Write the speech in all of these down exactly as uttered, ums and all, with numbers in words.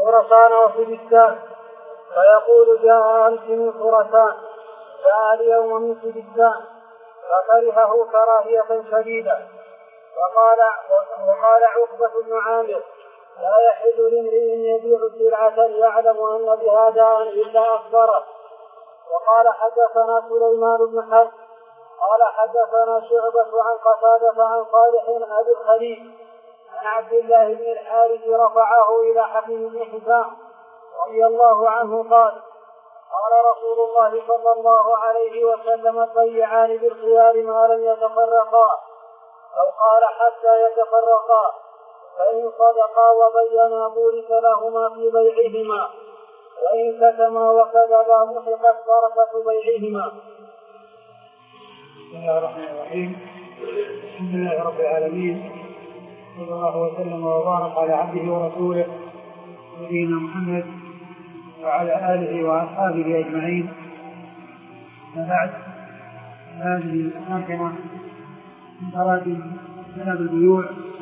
خراسان وسجستان، فيقول جاء أمس من خراسان، جاء اليوم من سجستان، فكرهه كراهية شديدة. وقال, وقال عقبة بن عامر: لا يحل لامرئ يبيع سلعة يعلم أن بها داء إلا أخبره. وقال حدثنا سليمان بن حرب قال حدثنا شعبة عن قتادة عن صالح أبي الخليل عن عبد الله بن الحارث رفعه إلى حكيم بن حزام رضي الله عنه قال: قال رسول الله صلى الله عليه وسلم: البيعان بالخيار ما لم يتفرقا، أو قال حتى يتفرقا، فإن صدقا وبينا بورك لهما في بيعهما، وإن كتما وكذبا محقت بركة بيعهما. بسم الله الرحمن الرحيم. الحمد لله رب العالمين، صلى الله وسلم وبارك على عبده ورسوله نبينا محمد وعلى آله وأصحابه أجمعين. أما بعد، هذه الأمكنة من أراد كتاب البيوع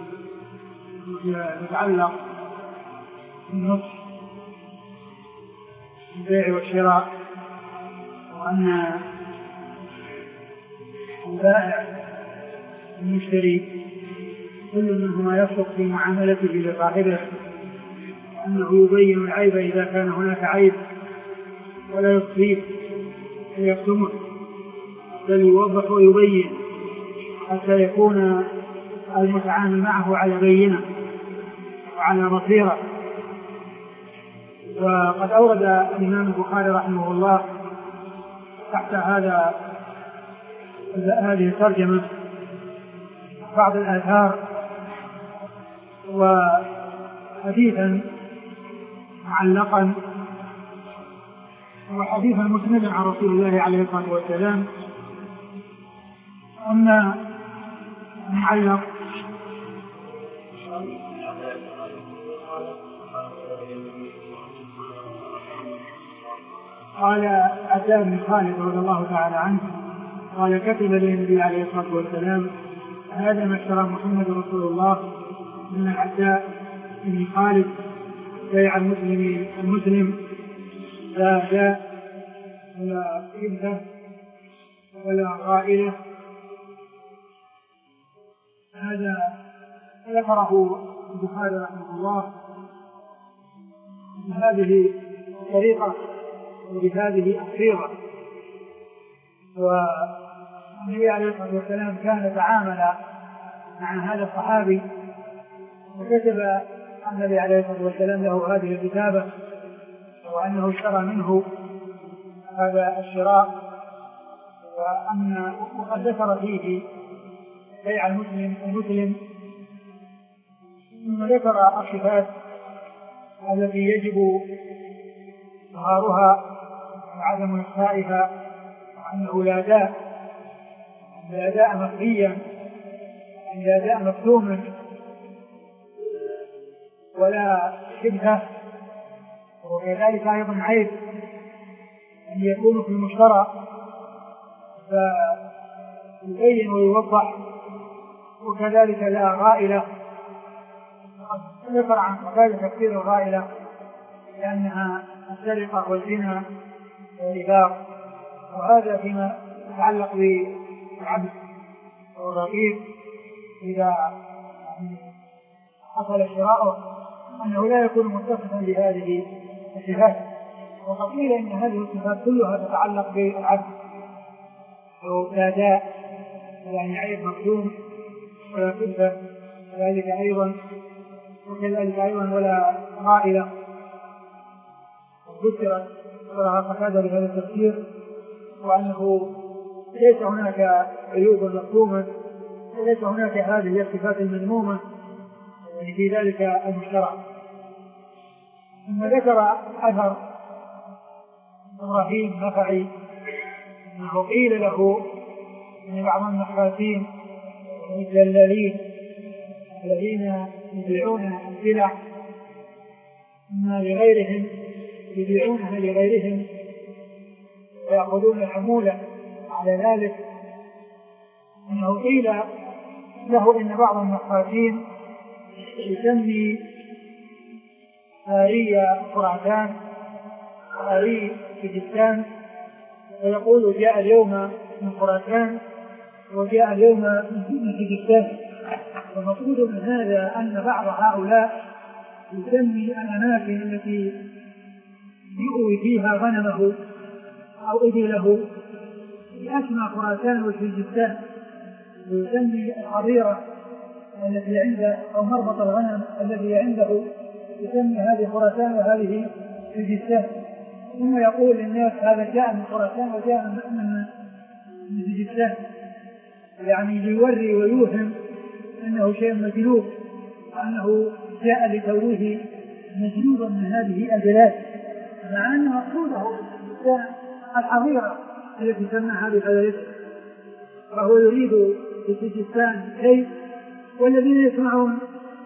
يتعلق بالنصح البيع والشراء، وأن البائع المشتري كل منهما يصدق في معاملته لصاحبه، وأنه يبين العيب إذا كان هناك عيب ولا يخفيه ويكتمه، بل يوضح ويبين حتى يكون المتعامل معه على بينة وعلى بصيرة. وقد أورد الإمام البخاري رحمه الله تحت هذا هذه الترجمة بعض الآثار وحديثا معلقا وحديثا مسندا عن رسول الله عليه الصلاة والسلام. أما معلق قال عتاب بن خالد رضي الله تعالى عنه قال: كتب لي النبي عليه الصلاة والسلام: هذا ما اشترى محمد رسول الله من العتاب بن خالد بيع المسلم المسلم لا داء ولا كبدة ولا غائلة. هذا ذكره البخاري رحمه الله بهذه الطريقة وبهذه الصيغة. والنبي عليه الصلاة والسلام كان تعامل مع هذا الصحابي، وكتب النبي عليه الصلاة والسلام له هذه الكتابة، وأنه اشترى منه هذا الشراء، وأن وقد ذكر فيه بيع المسلم المسلم، ثم ذكر الصفات التي يجب إظهارها وعدم إخفائها، وأنه لا داء لا داء مخفيا لا داء مكتوما ولا شبهة، وكذلك أيضا عيب أن يكون في المشترى فيبين ويوضح، وكذلك لا غائلة. ذكر عن قبائل تفسير الغائلة لأنها السرقة والزنا والإباق، وهذا فيما يتعلق بالعبد والرقيق إذا حصل شراؤه أنه لا يكون متصفا بهذه الصفات. وقد قيل إن هذه الصفات كلها تتعلق بالعبد، أو لا داء يعني عيب مكتوم ولا كذبة كذلك أيضا، وكذلك أيضا ولا غائلة. ذكرت ذكرها قتادة بهذا التفسير، وأنه ليس هناك عيوب مكتومة وليس هناك هذه الصفات المذمومة يعني في ذلك المشترى. ثم ذكر أثر إبراهيم النخعي أنه قيل له من بعض النحاسين والدلالين الذين يبيعون السلع إما لغيرهم يبيعونها لغيرهم ويأخذون الحمولة على ذلك، أنه قيل له إن بعض النحاسين يسمي آري خراسان آري سجستان، ويقول جاء اليوم من خراسان وجاء اليوم من سجستان. والمقصود من هذا أن بعض هؤلاء يسمي الأماكن التي يؤوي فيها غنمه أو إبله بأسمى خراسان وسجستان، ويسمي الحظيرة التي عنده أو مربط الغنم الذي عنده يسمي هذه خراسان وهذه سجستان، ثم يقول للناس هذا جاء من خراسان وجاء من سجستان، يعني ليوري ويوهم أنه شيء مجنوب وأنه جاء لتوجيه مجنوبا من هذه البلاد، مع أن مقصوده الحظيرة التي سماها بهذا الاسم، فهو يريد بسجستان شيء والذين يسمعون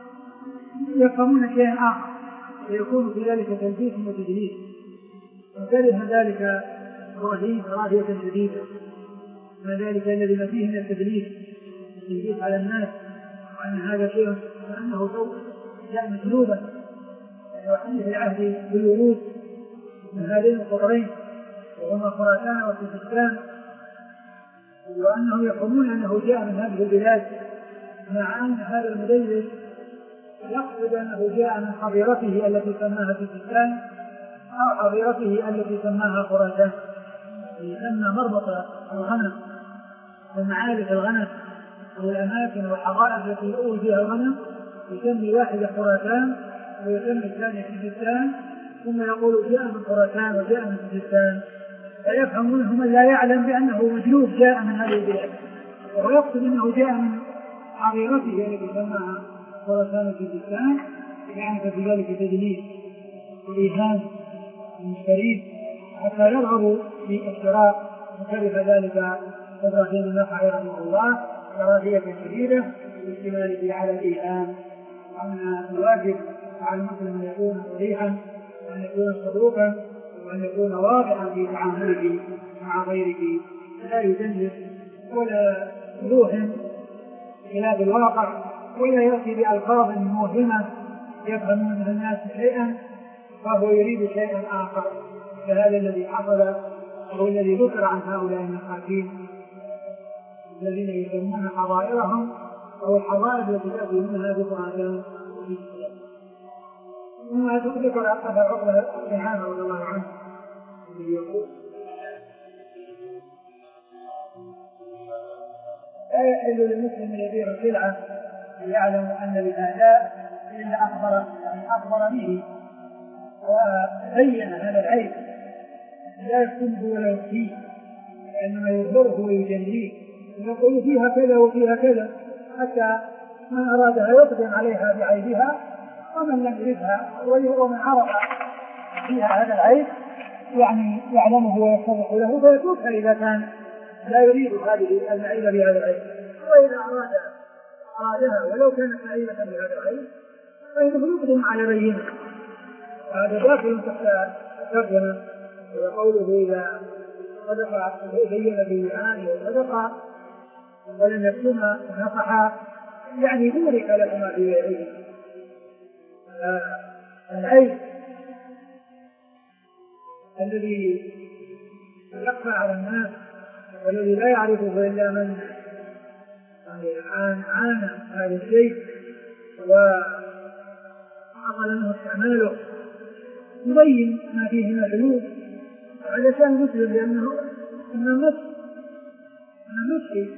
يفهمون شيئا آخر، ويكون في ذلك تلبيس وتدليس، وكره ذلك إبراهيم كراهية شديدة، وذلك الذي فيه من التدليس والتلبيس على الناس، وأن هذا شيء وأنه جاء مجنوبا وحديث العهد بالورود من هذين القطرين وهما خراسان وسجستان، وأنهم يفهمون أنه جاء من هذه البلاد، مع أن هذا المدلس يقصد أنه جاء من حظيرته التي سماها سجستان أو حظيرته التي سماها خراسان، لأن مربط الغنم ومعالف الغنم والأماكن والحظائر التي يؤوي فيها الغنم يسمي واحدة خراسان ويسمي الثانية سجستان، ثم يقول جاء من خراسان وجاء من سجستان، فيفهمونه من لا يعلم بأنه مجنوب جاء من هذه البلاد، وهو يقصد أنه جاء من حظيرته التي سماها خراسان وسجستان، يعني ففي ذلك تدليس وإيهام المشترين حتى يرغبوا في الشراء، وكره ذلك إبراهيم النخعي رحمه الله كراهية شديدة باستماله على الإيهام، وأن الواجب على المسلم أن يكون صريحا وأن يكون صدوقا وأن يكون واضحا في تعامله مع غيره، لا يدلس ولا يوهم خلاف الواقع ولا يأتي بألفاظ موهمة يفهمون من الناس شيئا فهو يريد شيئا آخر، فهذا الذي حصل هو الذي ذكر عن هؤلاء المساكين الذين يسمون حظائرهم أو الحظائر التي تأتي منها بقرآن. ثم ذكر أبا عقبة بن عامر رضي الله عنه الذي يقول لا يحل للمسلم يبيع سلعة ليعلم أن بهذا إلا أخبر يعني أخبر به وبين هذا العيب، لا يكتمه ولا يخفيه، إنما يظهره ويجليه ويقول فيها كذا وفيها كذا، حتى من أرادها يقدم عليها بعيبها، ومن لم يردها ومن عرف فيها هذا العيب يعني يعلمه ويتضح له فيتركها إذا كان لا يريد هذه المعيبة بهذا العيب، وإذا أراد أرادها ولو كانت معيبة بهذا العيب فإنه يقدم على بينه. هذا داخل تحت الترجمة، وقوله إذا صدق بين بيعان وصدق ولم يكتما نصحا يعني بورك لكما في بيعه. العيب الذي يخفى على الناس والذي لا يعرفه إلا من عانى هذا الشيء وحصل منه استعماله يبين ما فيه من العيوب على شأن مسلم، لأنه أن النفس أن النفس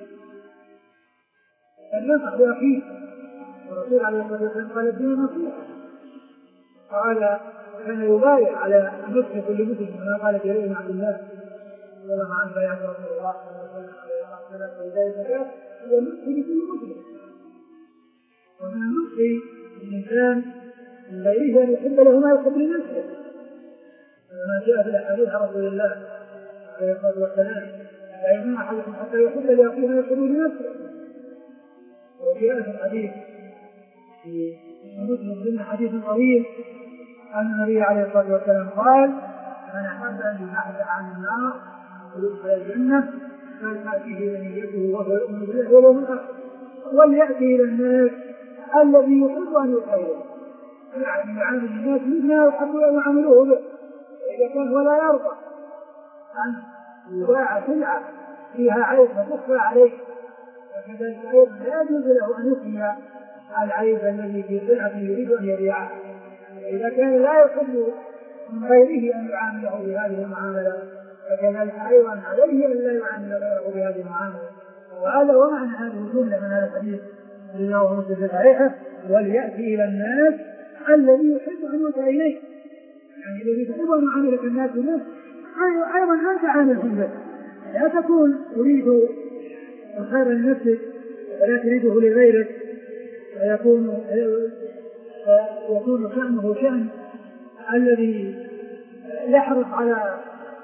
النصح بأخيه، والرسول عليه الصلاة والسلام قال الدين نصيحة، قال كان يبايع على نصح كل مسلم كما قال جرير بن عبد الله رضي الله عنه يا رسول الله صلى الله عليه وسلم وذلك الزكاة هو النصح لكل مسلم، ومن النصح الإنسان من غيره أن يحب له ما يحب لنفسه، ما جاء في الحديث عن رسول الله عليه الصلاة والسلام لا يؤمن أحدكم حتى يحب لأخيه ما يحب لنفسه. وفي هذا الحديث في مسلم ضمن حديث طويل أن النبي عليه الصلاة والسلام قال من أحب أن يبحث عن النار ويدخل الجنة فليأتيه بنيته وهو يؤمن بالله واليوم الآخر وليأتي إلى الناس الذي يحب أن يخيره يعني يعامل الناس مثل ما يحب أن يعاملوه به. إذا كان ولا يرضى أن يباع سلعة فيها عيب فتخفى عليه، فكذلك أيضا لا يجوز له أن يخفي العيب الذي في سلعة يريد أن يبيعها. إذا كان لا يحب من غيره أن يعامله بهذه المعاملة فكذلك أيضا عليه أن لا يعامل غيره بهذه المعاملة. وهذا هو معنى هذه الجملة من هذا الحديث الذي هو مسلم في صحيحه: وليأتي إلى الناس الذي يحب أن يؤتى إليه. يعني الذي تحب أن يعاملك الناس به أيضا أنت عاملهم به، لا تكون تريد الخير لنفسك ولا تريده لغيرك، فيكون يكون شأنه شأن الذي يحرص على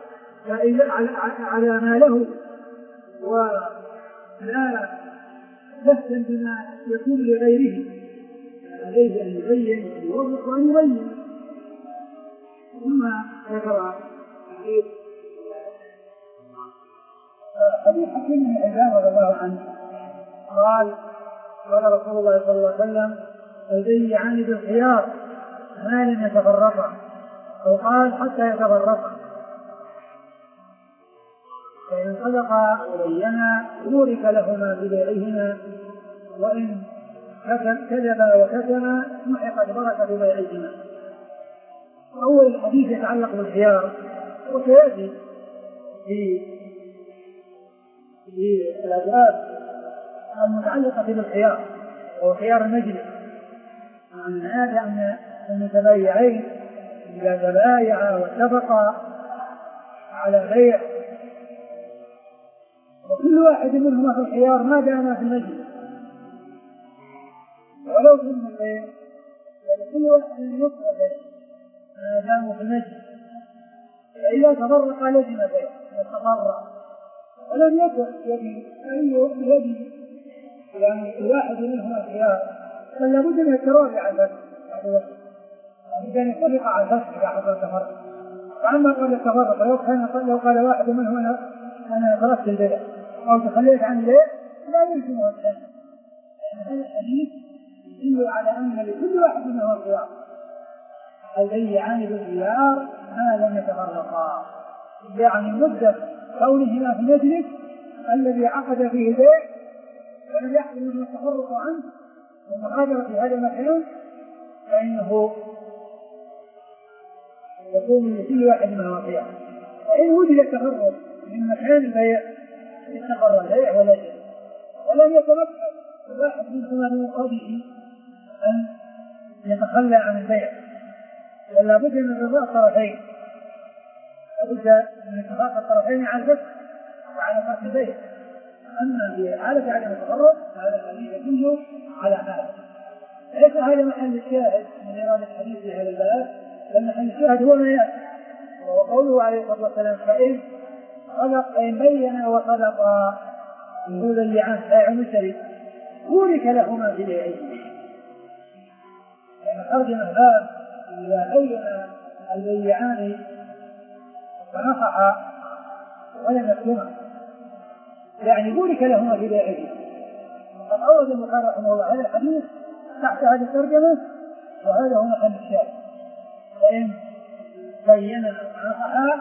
على ما له ولا يهتم بما يكون لغيره. عليه أن يبين ويوضح وأن يبين. ثم ذكر حديث حديث حكيم بن حزام رضي الله عنه قال: قال رسول الله صلى الله عليه وسلم: البيعان بالخيار ما لم يتفرقا، أو قال حتى يتفرقا، فإن صدقا وبينا بورك لهما ببيعهما، وإن كذبا وكتما محقت بركة ببيعهما. أول الحديث يتعلق بالخيار، وسيأتي في في الأبواب المتعلقة بالخيار وهو خيار المجلس. عن هذا أن المتبايعين إذا تبايعا واتفقا على بيع وكل واحد منهما في الخيار ما دام في المجلس ولو في البيع، ولكل واحد يطلب ما داموا في المجلس، فإذا تفرق لزم بيع يتفرق ولم يكن يدي أي يدي، يعني الواحد منهما الخيار بل لابد من التراجع على الفتح، لابد أن يتفق على الفتح إذا حصل التفرق. وعما قال التفرق لو كان لو قال واحد منهم أنا أنا تركت البيع أو تخليت عن البيع لا يمكنه الثاني. هذا الحديث يدل على أن لكل واحد منهم الخيار، البيعان بالخيار ما لم يتفرقا، يعني مدة كونهما في المجلس الذي عقد فيه البيع ولم يحصل منه التفرق عنه والمغادرة في هذا المكان، فإنه يكون لكل واحد منهما خيار. وإن وجد التفرق من مكان البيع استقر البيع ولا شيء، ولم يتمكن الواحد منهما من قوله أن يتخلى عن البيع، ولا بد من رضاء الطرفين، لابد من اتفاق الطرفين على الفتح وعلى فتح البيع. أما في حالة عدم التفرق هذا الحديث يدل على هذا. ليس هذا محل الشاهد من إرادة الحديث في هذا الباب، لأن محل الشاهد هو ما يأتي، وهو قوله عليه الصلاة والسلام: فإن صدق فإن بين وصدقا يبيعان بيع مشتري بورك لهما في بيعهما. يعني ترجم الباب إذا بين البيعان ونصحا ولم يكتما يعني بورك لهما في بيعهما. وقد أورد البخاري رحمه الله هذا الحديث تحت هذه الترجمة، وهذا هو محل الشاهد: فإن بين ونصحا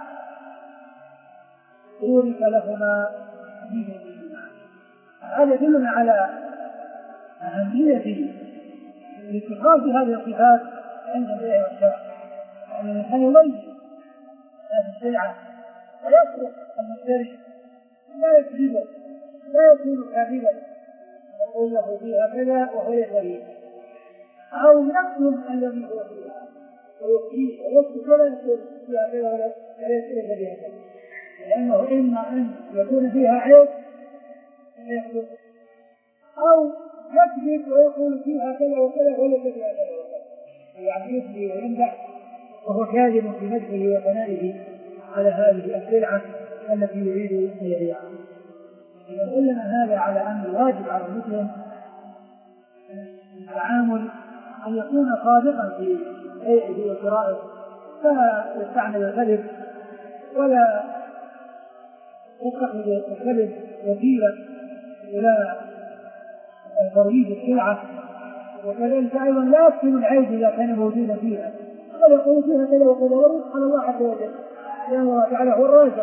بورك لهما في بيعهما. هذا يدلنا على أهمية الاتخاذ هذه الصفات عند البيع والشراء، يعني الإنسان يبين هذه السلعة ويصرف المشتري لا يكذبه لا يكون كاذبا يقول له فيها كذا وهو يشتري، أو يكتب الذي هو فيها ويخفيه ويكتب ولا يكون فيها كذا ولا يشتري فيها كذا، لأنه إما أن يكون فيها عيب فيكذب، أو يكذب ويقول فيها كذا وكذا وليس فيها كذا وكذا، يعني يثني ويمدح وهو كاذب في مدحه وثنائه على هذه السلعة التي يريد أن يبيعها. يدلنا هذا على أن الواجب على المسلم التعامل أن يكون صادقا في بيعه وشرائه، فلا يستعمل الكذب ولا يتخذ الكذب وسيلة إلى ترويج السلعة وكذلك أيضا لا يكتم العيب إذا كان موجودا فيها، بل يقول فيها كذا وكذا ورزق على الله عز وجل، لأن الله تعالى هو الرازق.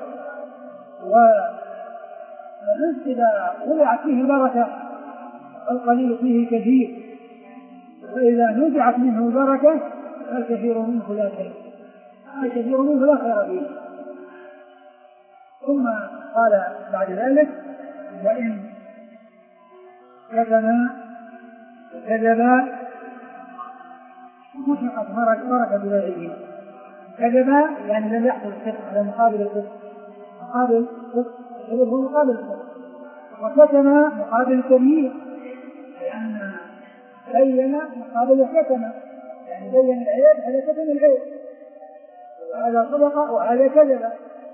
والرزق إذا وضعت فيه البركة القليل فيه كثير، وإذا نزعت منه البركة فالكثير منه لا خير، الكثير منه لا خير فيه. ثم قال بعد ذلك: وإن كتما كذبا محقت بركة بيعه. كذبا يعني لم يحصل الصدق على مقابل الصدق، مقابل الصدق هو مقابل الصدق، وكتما مقابل التمييز، لأن بين مقابل كتما، يعني بين العيب هذا كتم العيب، وهذا صدق وهذا كذب،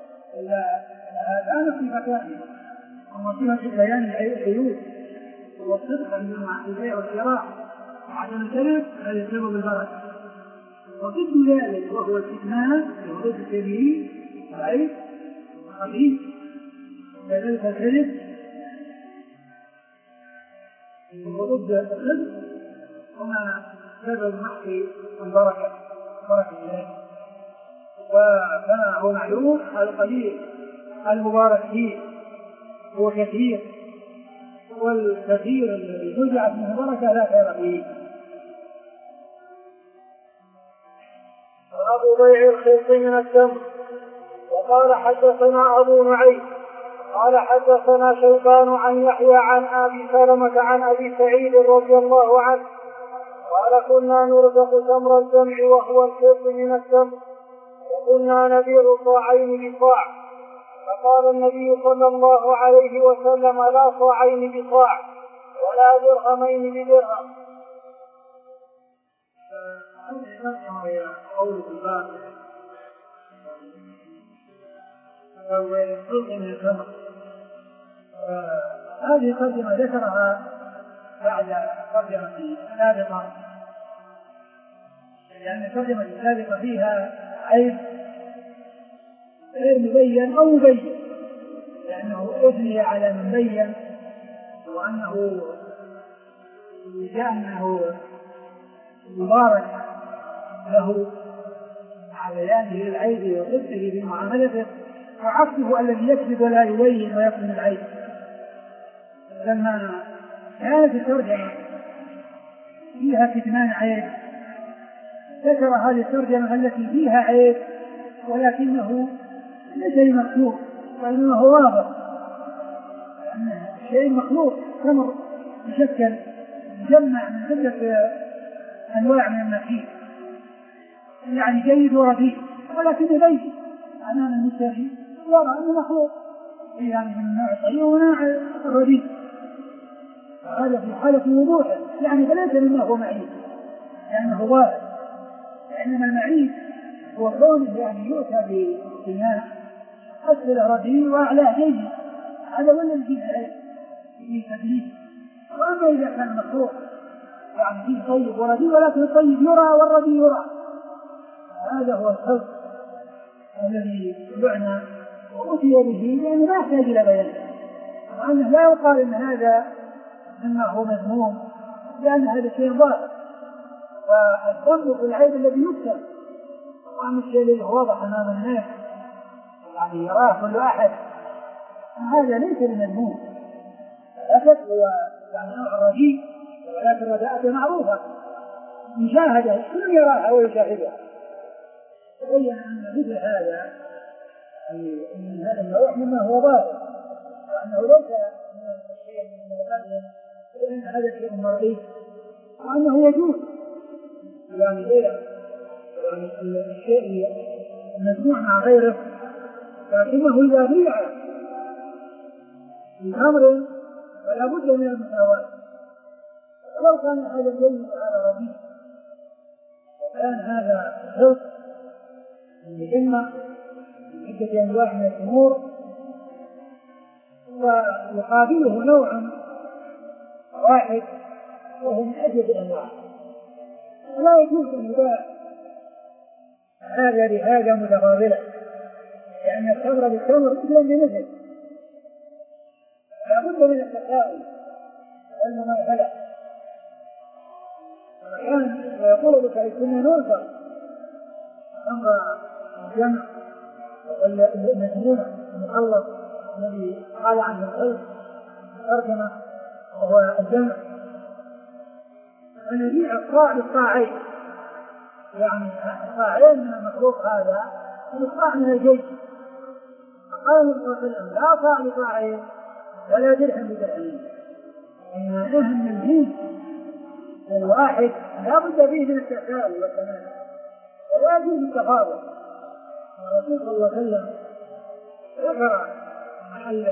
هذا صفتان، أما صفة بيان العيوب والصدق عندما البيع والشراء وعدم الكذب هذا يسبب البركة، وضد ذلك وهو الكتمان وضد الكبير العيب خفيف كذلك الكذب، وضد الصدق هما سبب محق البركة بركة الله. وكما هو معلوم القليل المبارك فيه هو كثير، والكثير الذي نزعت منه بركة لا خير فيه. باب بيع الخلط من التمر. وقال حدثنا أبو نعيم قال حدثنا شيبان عن يحيى عن أبي سلمة عن أبي سعيد رضي الله عنه قال: كنا نرزق تمر الجمع وهو الخلط من التمر، وكنا نبيع صاعين بصاع، فقال النبي صلى الله عليه وسلم: لا صاعين بصاع ولا درهمين بدرهم. قول الباب والخلط من التمر، هذه قدمة ذكرها بعد قدمة سابقة، لأن القدمة السابقة فيها عيب غير مبين أو مبين، لأنه أثني على من بين، وأنه لأنه مبارك له على بيانه العيب وصدقه في معاملته، وعكسه الذي يكذب ولا يبين ويكتم العيب. لما كانت الترجمة فيها كتمان عيب ذكر هذه الترجمة التي فيها عيب ولكنه ليس مخلوق، وإنما هو واضح، لأن شيء مخلوق تمر مشكل مجمع من عدة أنواع من المكين، يعني جيد ورديء، ولكن يبين أمام المشتري يرى أنه مخلوق، يعني من النوع الطيب ونوع الرديء، هذا في حالة وضوحه، يعني فليس مما هو معيب لأنه واضح. إنما المعيب هو كونه يعني يؤتى بثمار أسفل رديء وأعلاه جيد، هذا هو الذي فيه العيب فيه تدليس. وأما إذا كان مخلوق يعني فيه طيب ورديء ولكن الطيب يرى والرديء يرى، هذا هو الخلق الذي يعنى وأتي به، لأنه لا يحتاج إلى بيان، وأنه لا يقال إن هذا مما هو مذموم، لأن هذا شيء ظاهر، والظن في العيب الذي يكتب، وأما الشيء الذي هو واضح أمام الناس يعني يراه كل أحد، هذا ليس بمذموم، لكن هو يعني نوع الرديء، ولكن الرداءة معروفة مشاهدة كل يراها ويشاهدها. تبين أن مثل هذا من هذا النوع مما هو ظاهر، وأنه ليس من الشيء من المبادئ، لأن هذا الشيء مرغوب، وأنه يجوز يعني بيع يعني الشيء المجموع مع غيره، لكنه إذا بيع بأمر فلا بد من المساواة، ولو كان هذا الجيد وهذا رديء، وكان هذا خلط مجمع من عدة أنواع من الأمور ويقابله نوع واحد وهو من أجل الأنواع، لا يجوز أن يباع هذا لهذا متقابلا، لأن التمر بالتمر مثلا بمثل، لا بد من التساوي والمماثلة. كان ويقول لك أي كنا ننفر أمر الجمع والمجموع المخلط الذي قال عنه الخلق ترجمة وهو الجمع فنبيع الطاع للطاعين يعني الطاعين من المخلوق هذا والطاع من الجيش قال النبي صلى الله عليه وسلم لا طاع لطاعين ولا درهم بدرهمين إن أهم الجيش الواحد لا بد فيه من التساوي والتماثل ولا يجوز التفاضل. الرسول صلى الله عليه وسلم ذكر محل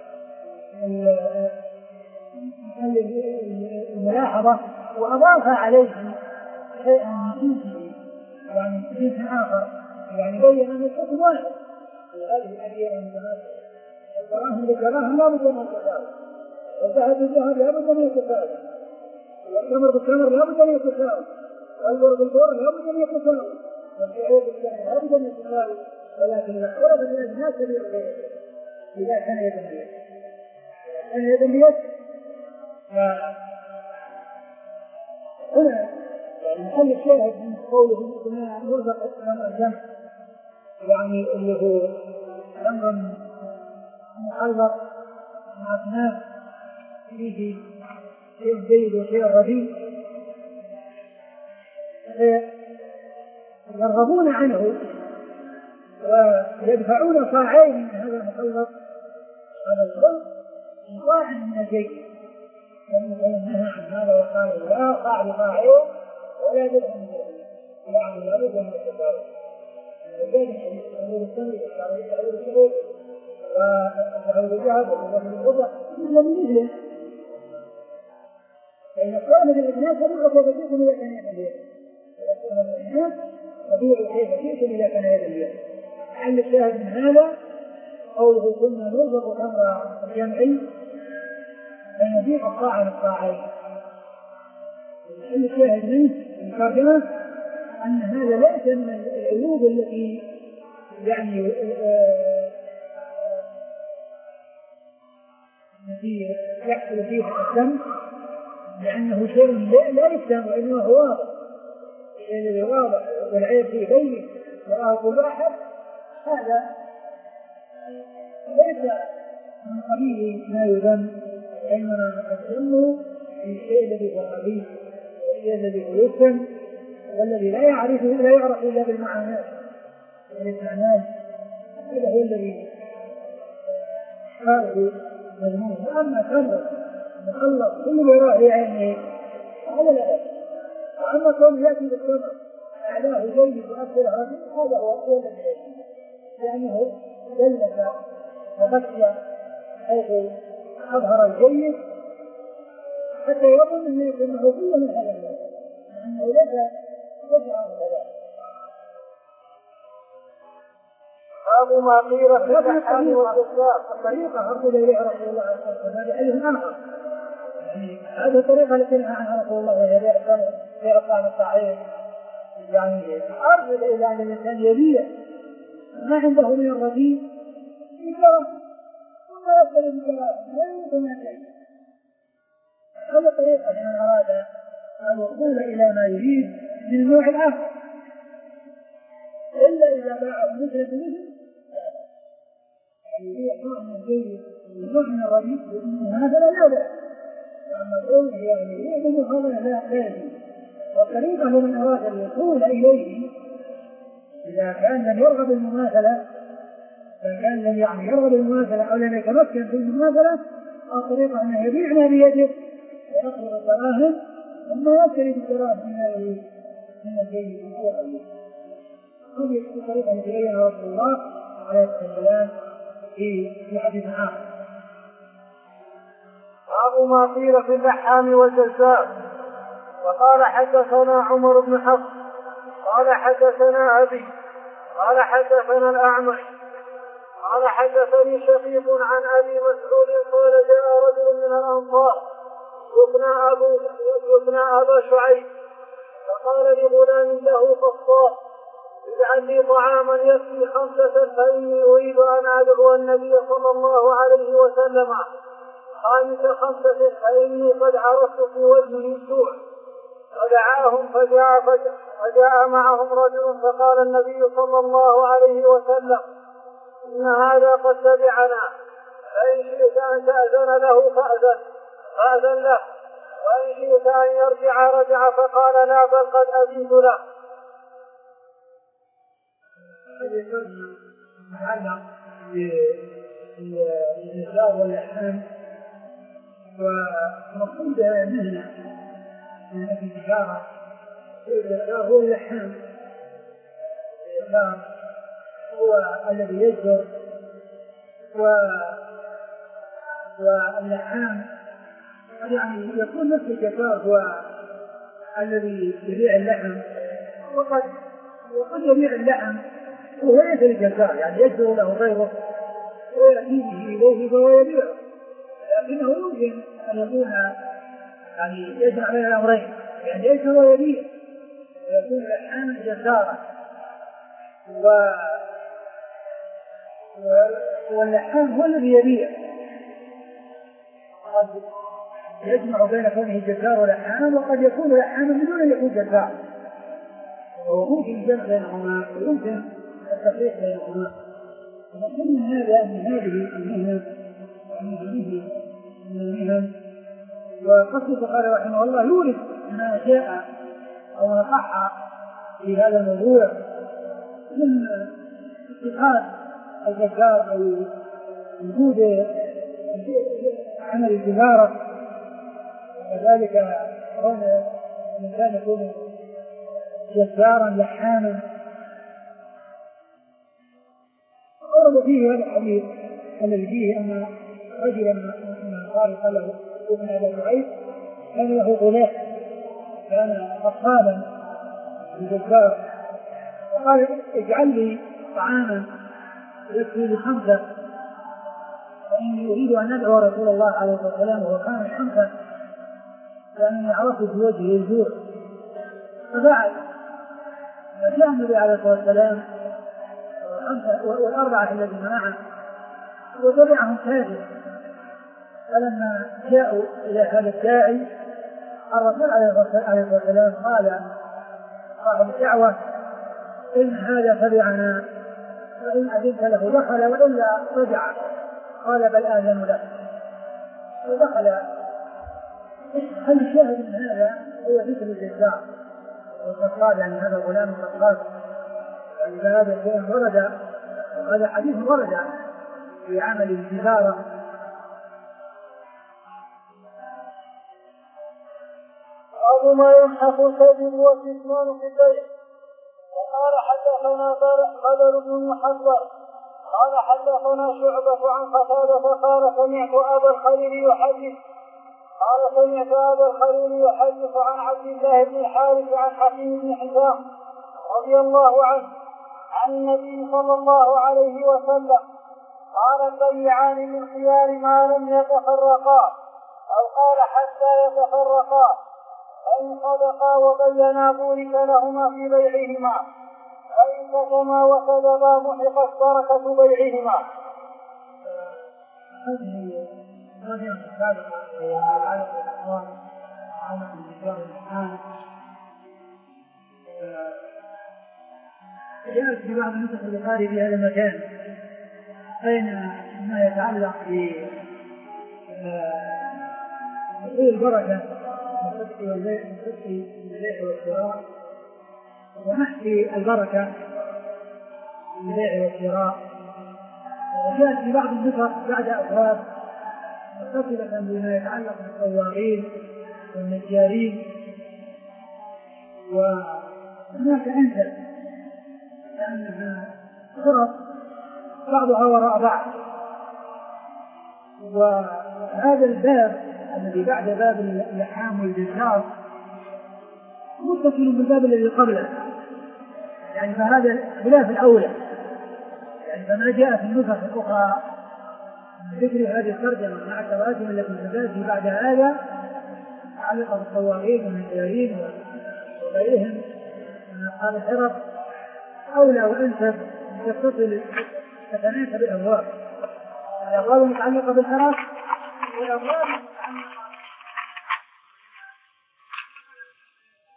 الملاحظة وأضاف عليه شيئا من جنسه يعني جنس آخر يعني بين أن الحكم واحد هذه الأديان المتماثلة الدراهم بالدراهم لا بد من التساوي والذهب بالذهب لا بد من التساوي والتمر بالتمر لا بد من التساوي والبر بالبر لا بد من التساوي والشعير بالشعير لا بد من التساوي ولكن الخلق من الناس بالغير إذا كان يدا بيد كان يدا بيد هنا يعني محل الشاهد من قوله كنا نرزق الجمع يعني اللي هو أمر محلق مع أصناف فيه شيء جيد وشيء رديء يرغبون عنه ويدفعون صاعين من هذا المخلط هذا الخلق صاع من الجيد نهى عن هذا وقال لا صاع لصاعين ولا درهم يعني لا بد من التساوي وذلك الامور السمع والتعويض الشهود والتعويض الذهب والتعويض الربع مثل من مثله فإن كان بالإبناء فبيع كيف شئتم إذا كان يدا بيد إذا كان بالإبناء فبيع كيف شئتم إذا كان يدا بيد. محل الشاهد من هذا قوله كنا نرزق أمر الجمعي فنبيع الطاعة للطاعين. محل الشاهد منه الترجمة أن هذا ليس من العيوب التي يعني التي يحصل فيها الدم لأنه شيء لا يفهم وإنما هو واضح الشيء الذي واضح والعيب فيه بين وراه واحد هذا ليس من قبيل ما يذم وإنما نقدمه في الشيء الذي هو قبيل والشيء الذي هو يفهم والذي لا يعرفه لا يعرف إلا بالمعاناة والاستعمال هذا هو الذي قاله مجموعه. أما تمر مخلط كل وراء عينه هذا لا بأس. وأما كون يأتي بالتمر أعلاه جيد وأكثر هذا هذا هو أقوى الذي لأنه جلس وبكي حيث أظهر الجيد حتى يظن أنه كله من هذا الناس لأنه ليس يجعل هذا. باب ما قيل في اللحام والجزار. الطريقة أرسل إليها رسول الله عليه الصلاة والسلام هذه علم أنهر يعني هذه الطريقة التي نهى عنها رسول الله وهي بيع الطعام الصحيح يعني أرسل إلى أن الإنسان يبيع ما عنده من الرديء يكره ثم يبتلي بكلام لا يمكن أن يعيش. هذه الطريقة لمن أراد الوصول إلى ما يريد من النوع الآخر إلا إذا باعه مثل بمثل يبيع نوع من الجيد ونوع من الرديء هذا لا يبيع. أما قوله يعني يعلم هذا لا يجوز. والطريقة لمن أراد الوصول إليه إذا كان لم يرغب المماثلة إذا كان لم يعني يرغب المماثلة أو لم يتمكن في المماثلة الطريقة أنه يبيعنا بيده ويطلب الدراهم ثم يشتري بالدراهم من الجيد هو الجيد. هذه الطريقة التي بينها رسول الله عليه الصلاة والسلام في حديث آخر. باب ما قيل في اللحام والجزار. وقال حدثنا عمر بن حفص قال حدثنا أبي قال حدثنا الأعمش قال حدثني شقيق عن أبي مسعود قال جاء رجل من الأنصار يكنى أبو يكنى أبا شعيب فقال لغلام له فصاح اجعل لي طعاما يكفي خمسة فإني أريد أن أدعو النبي صلى الله عليه وسلم خامس خمسة فإني قد عرفت في وجهه الجوع فدعاهم فجاء, فجاء معهم رجل فقال النبي صلى الله عليه وسلم إن هذا قد تبعنا فإن شئت أن تأذن له فأذن, فأذن له وإن شئت أن يرجع رجع فقال لا بل قد أذنت له. هذا بالإسلام والإحسان ومقصود مهنة من التجارة هو اللحام. اللحام هو الذي يجبر واللحام يعني يكون نفس الجزار هو الذي يبيع اللحم وقد وقد يبيع اللحم وهو ليس الجزار يعني يجبر له غيره ويأتي به إليه فهو يبيعه لكنه يمكن أن يكون يعني يجمع بين الأمرين يعني ليس هو يبيع ويكون لحاما جزارا و... واللحام هو الذي يبيع قد يجمع بين كونه جزار ولحام وقد يكون لحاما بدون أن يكون جزار وممكن الجمع بينهما ويمكن التفريق بينهما. ومن هذا أن هذه المهنة ومهنه من المهن وقصد قال رحمه الله يورث ما جاء أو نصح في هذا الموضوع من اتخاذ الجزار أو وجود عمل التجارة وكذلك كون الإنسان يكون جزارا لحاما. ورد فيه هذا الحديث الذي فيه أن رجلا من الأنصار قال له ابن أبي شعيب كان له غلام كان قصابا جزار فقال اجعل لي طعاما يكفي لخمسة فإني أريد أن أدعو رسول الله عليه الصلاة والسلام وهو كان خمسة لأنني عرفت في وجهه الجوع ففعل فجاء النبي عليه الصلاة والسلام والأربعة الذين معه وتبعهم تاجر. فلما جاءوا إلى هذا الداعي الرسول عليه الصلاة والسلام قال صاحب الدعوة إن هذا تبعنا فإن أذنت له دخل وإلا رجع قال بل آذن له ودخل. هل الشاهد من هذا هو ذكر الجزار والقصاب يعني هذا الغلام القصاب يعني هذا الشيء ورد وهذا حديث ورد في عمل التجارة. بعض ما يمحق الكذب والكتمان في البيع. وقال حدثنا بدر بن محبر قال حدثنا شعبة عن قتادة قال سمعت أبا الخليل يحدث قال سمعت أبا الخليل يحدث عن عبد الله بن الحارث عن حكيم بن حزام رضي الله عنه عن النبي صلى الله عليه وسلم قال البيعان من خيار ما لم يتفرقا أو قال حتى يتفرقا فإن صدقا وبينا بورك لهما في بيعهما فإن كتما وكذبا محقت بركة بيعهما. هذه الرجل السابقة في عالم الإسلام عالم الإسلام الآن جاءت في بعض النسخ البخاري في هذا المكان بين ما يتعلق بحصول البركة من البيع والشراء ومحكي البركة من البيع والشراء. وجاءت في بعض النسخ بعد أبواب متصلة بما يتعلق بالصوارين والنجارين وهناك أنزل لأنها فرص بعضها وراء بعض. وهذا الباب الذي بعد باب اللحام والجزار متصل بالباب الذي قبله يعني فهذا خلاف الأولى يعني فما جاء في النسخ الأخرى ذكر هذه الترجمة مع التراجم التي تأتي بعد هذا تعلق بالصوارين والنجارين وغيرهم من أصحاب الحرف أولى وأنسب تتصل تتناسب الأبواب. الأبواب المتعلقة بالحرف والأبواب المتعلقة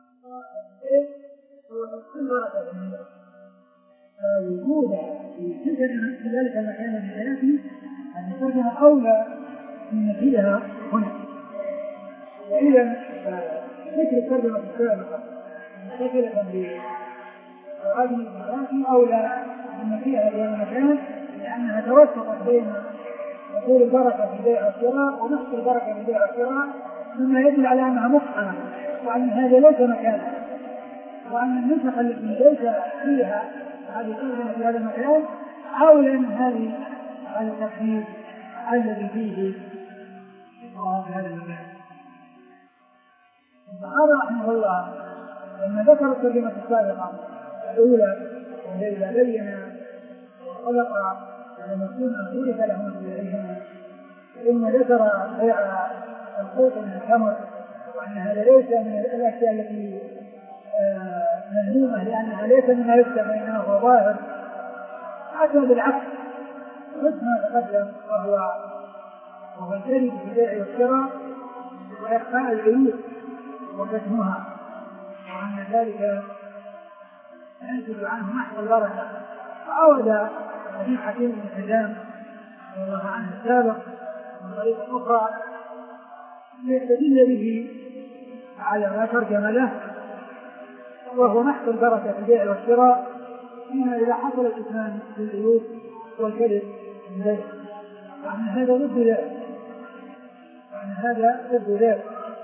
وجود في ذلك المكان الحياتي أن يكون أولى من فيها هنا. وإذا ذكر الترجمة السابقة مشكلة بهذه الحياتي أولى من فيها في هذا المكان، لأنها توسطت بين دخول البركة في بيع الشراء ونقص البركة في بيع الشراء، مما يدل على أنها مقحمة، وأن هذا ليس مكانها، وأن النسخ التي ليس فيها هذه الترجمة في هذا المكان أولى من هذه التقدير الذي فيه في هذا المكان. قال رحمه الله لما ذكر الترجمة السابقة الأولى وإذا بين وخلق المسلمين ذلك لهم إليهما، ثم ذكر بيع الخوف من التمر وأن هذا ليس من الأشياء التي مذمومة لأنها ليس مما يكتب إنما هو ظاهر، أتى بالعكس مثل ما تقدم وهو وهو الجري في البيع والشراء وإخفاء العيوب وكتمها، وأن ذلك ينتج عنه محو البركة. فأورد حديث حكيم بن حزام رضي الله عنه السابق من طريق أخرى يستدل به على ما ترجم له، وهو محو البركة في البيع والشراء فيما إذا حصل الإثمان بالعيوب والكذب من ذلك، وأن هذا ضد ذلك، وأن هذا ضد ذلك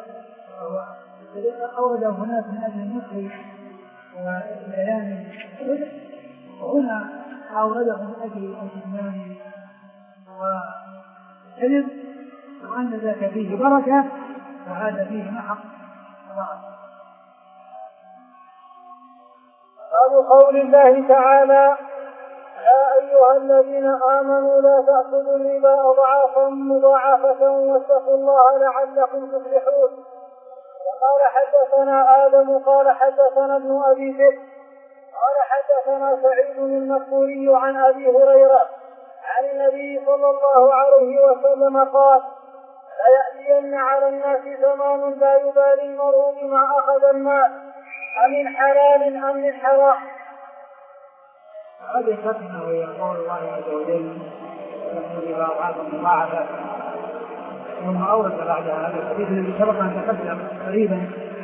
أورده هناك من أجل النصر والبيان، وهنا أورده من أجل الإثمان والكذب، وأن ذاك فيه بركة وهذا فيه محق بركة. باب قول الله تعالى: يا أيها الذين آمنوا لا تأخذوا الربا أضعافا مضاعفة واتقوا الله لعلكم تفلحون. وقال حدثنا آدم قال حدثنا ابن أبي ذئب قال حدثنا سعيد المقبوري عن أبي هريرة عن النبي صلى الله عليه وسلم قال: ليأتين على الناس زمان لا يبالي المرء بما أخذ المال أمن حلال أم من حرام. هذه فتنة وهي قول الله عز وجل: الربا أضعافا مضاعفة. ثم أورد بعدها هذا الحديث الذي سبق أن تقدم قريبا،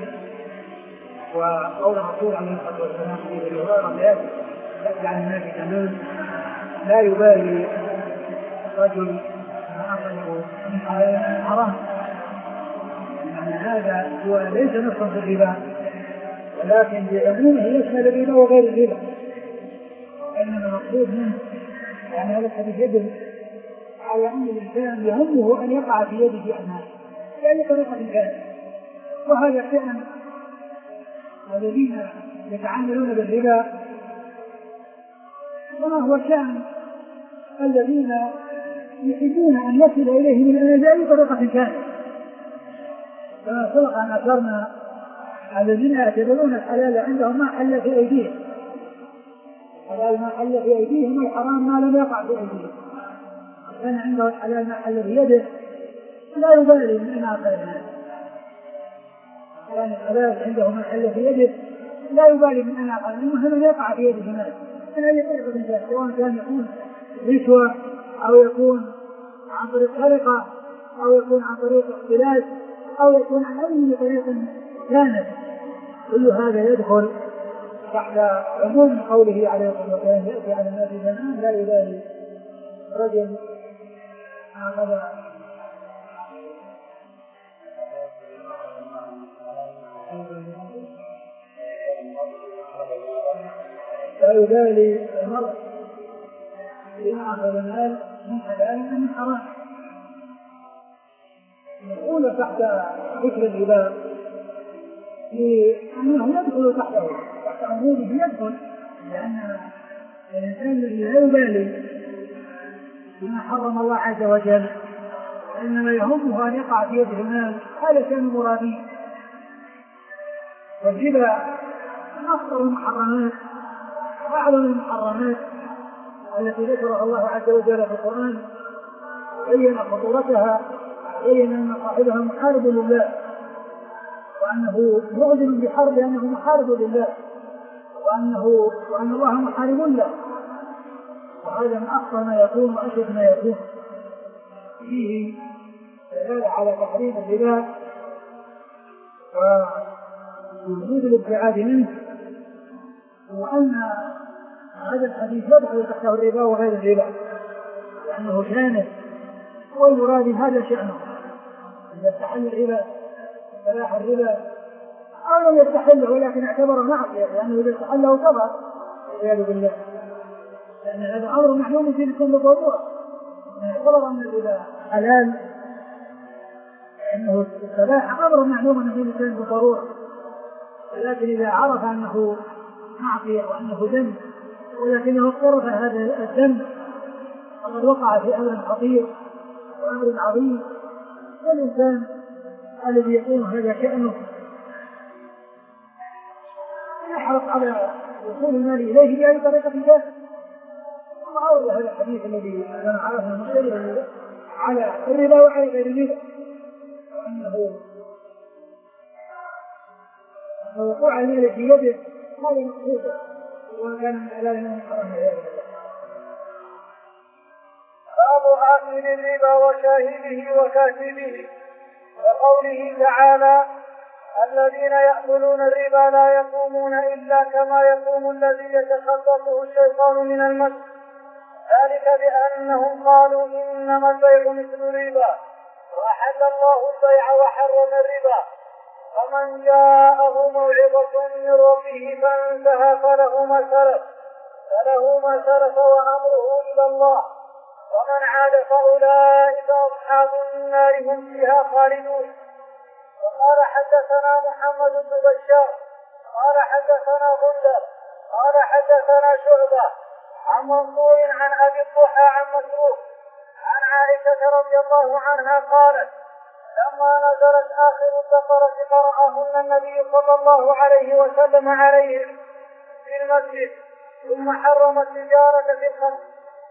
وقول الرسول عليه الصلاة والسلام في أبي هريرة: يأتي على الناس زمان لا يبالي رجل ما أخذه من حلال من حرام. يعني هذا هو ليس نصا في الربا، ولكن بعمومه يشمل الربا وغير الربا، إنما المقصود منه يعني هذا الحديث يدل على أن الإنسان يهمه أن يقع في يده أمانة يعني طريقة الكلام. وهذا شأن الذين يتعاملون بالربا، وما هو شأن الذين يحبون أن يصل إليه من الأنجاء بطريقة كانت، كما سبق أن أشرنا الذين يعتبرون الحلال عندهم ما حل في أيديهم، الحلال ما حل في أيديهم والحرام ما لم يقع في أيديهم. كان عنده الحلال ما حل في يده لا يبالي من أين أخذ المال، كان الحلال عنده ما حل في يده لا يبالي من أين أخذ، المهم يقع في يده مال. هذه طريقة الإنسان، سواء كان يكون رشوة أو يكون عن طريق سرقة أو يكون عن طريق اختلاس أو يكون عن أي طريق كانت، كل هذا يدخل تحت عموم قوله عليه الصلاة والسلام: يأتي على الناس زمان لا يبالي رجل أخذ لا يبالي المرء بما أخذ المال من حلال من حرام. يقول تحت ذكر الربا في أنه يدخل تحته، تحت عمومه يدخل، لأن الإنسان الذي لا يبالي بما حرم الله عز وجل إنما يهمه أن يقع في يده المال، هذا كان مرادين. والربا من أكثر المحرمات وأعظم المحرمات التي ذكرها الله عز وجل في القرآن، بين خطورتها، بين أن صاحبها محارب لله، وأنه مؤذن بحرب لأنه محارب لله، وأنه وأن الله محارب له، وهذا من أخطر ما يكون وأشد ما يكون. فيه دلالة على تحريم الربا ووجود الابتعاد منه، وأن هذا الحديث يدخل تحته الربا وغير الربا، لأنه شانه والمراد هذا شأنه. إذا استحل الربا فلاح الربا أو لم يستحله ولكن اعتبره معصية، لأنه إذا استحله كفر والعياذ بالله، لأن هذا أمر محلوم في الإسلام بالضرورة. اعتبر أن الربا حلال لأنه الصلاح أمر معلوم في الإسلام بالضرورة، ولكن إذا عرف أنه معصية وأنه ذنب ولكنه اقترف هذا الذنب فقد وقع في أمر خطير وأمر عظيم، والإنسان الذي يكون هذا شأنه يحرص على وصول المال إليه بأي طريقة كانت. ثم أورد هذا الحديث الذي أنا عرفه مختلفا على الربا وعلى غير الربا، وأنه وقوع المال في يده هذا مقصود، وكان من حلال من حرام. باب آكل الربا وشاهده وكاتبه، وقوله تعالى: الذين يأكلون الربا لا يقومون إلا كما يقوم الذي يتخبطه الشيطان من المس، ذلك بأنهم قالوا إنما البيع مثل الربا، وأحل الله البيع وحرم الربا. ومن جاءه موعظة من ربه فانتهى فله ما سلف فله ما سلف وأمره إلى الله، ومن عاد فأولئك أصحاب النار هم فيها خالدون. وقال حدثنا محمد بن بشار قال حدثنا غندر قال حدثنا شعبة عن منصور عن أبي الضحى عن مسروق عن عائشة رضي الله عنها قالت: لما نزلت آخر البقرة قرأهن النبي صلى الله عليه وسلم عليهم في المسجد، ثم حرم التجارة في الخمر.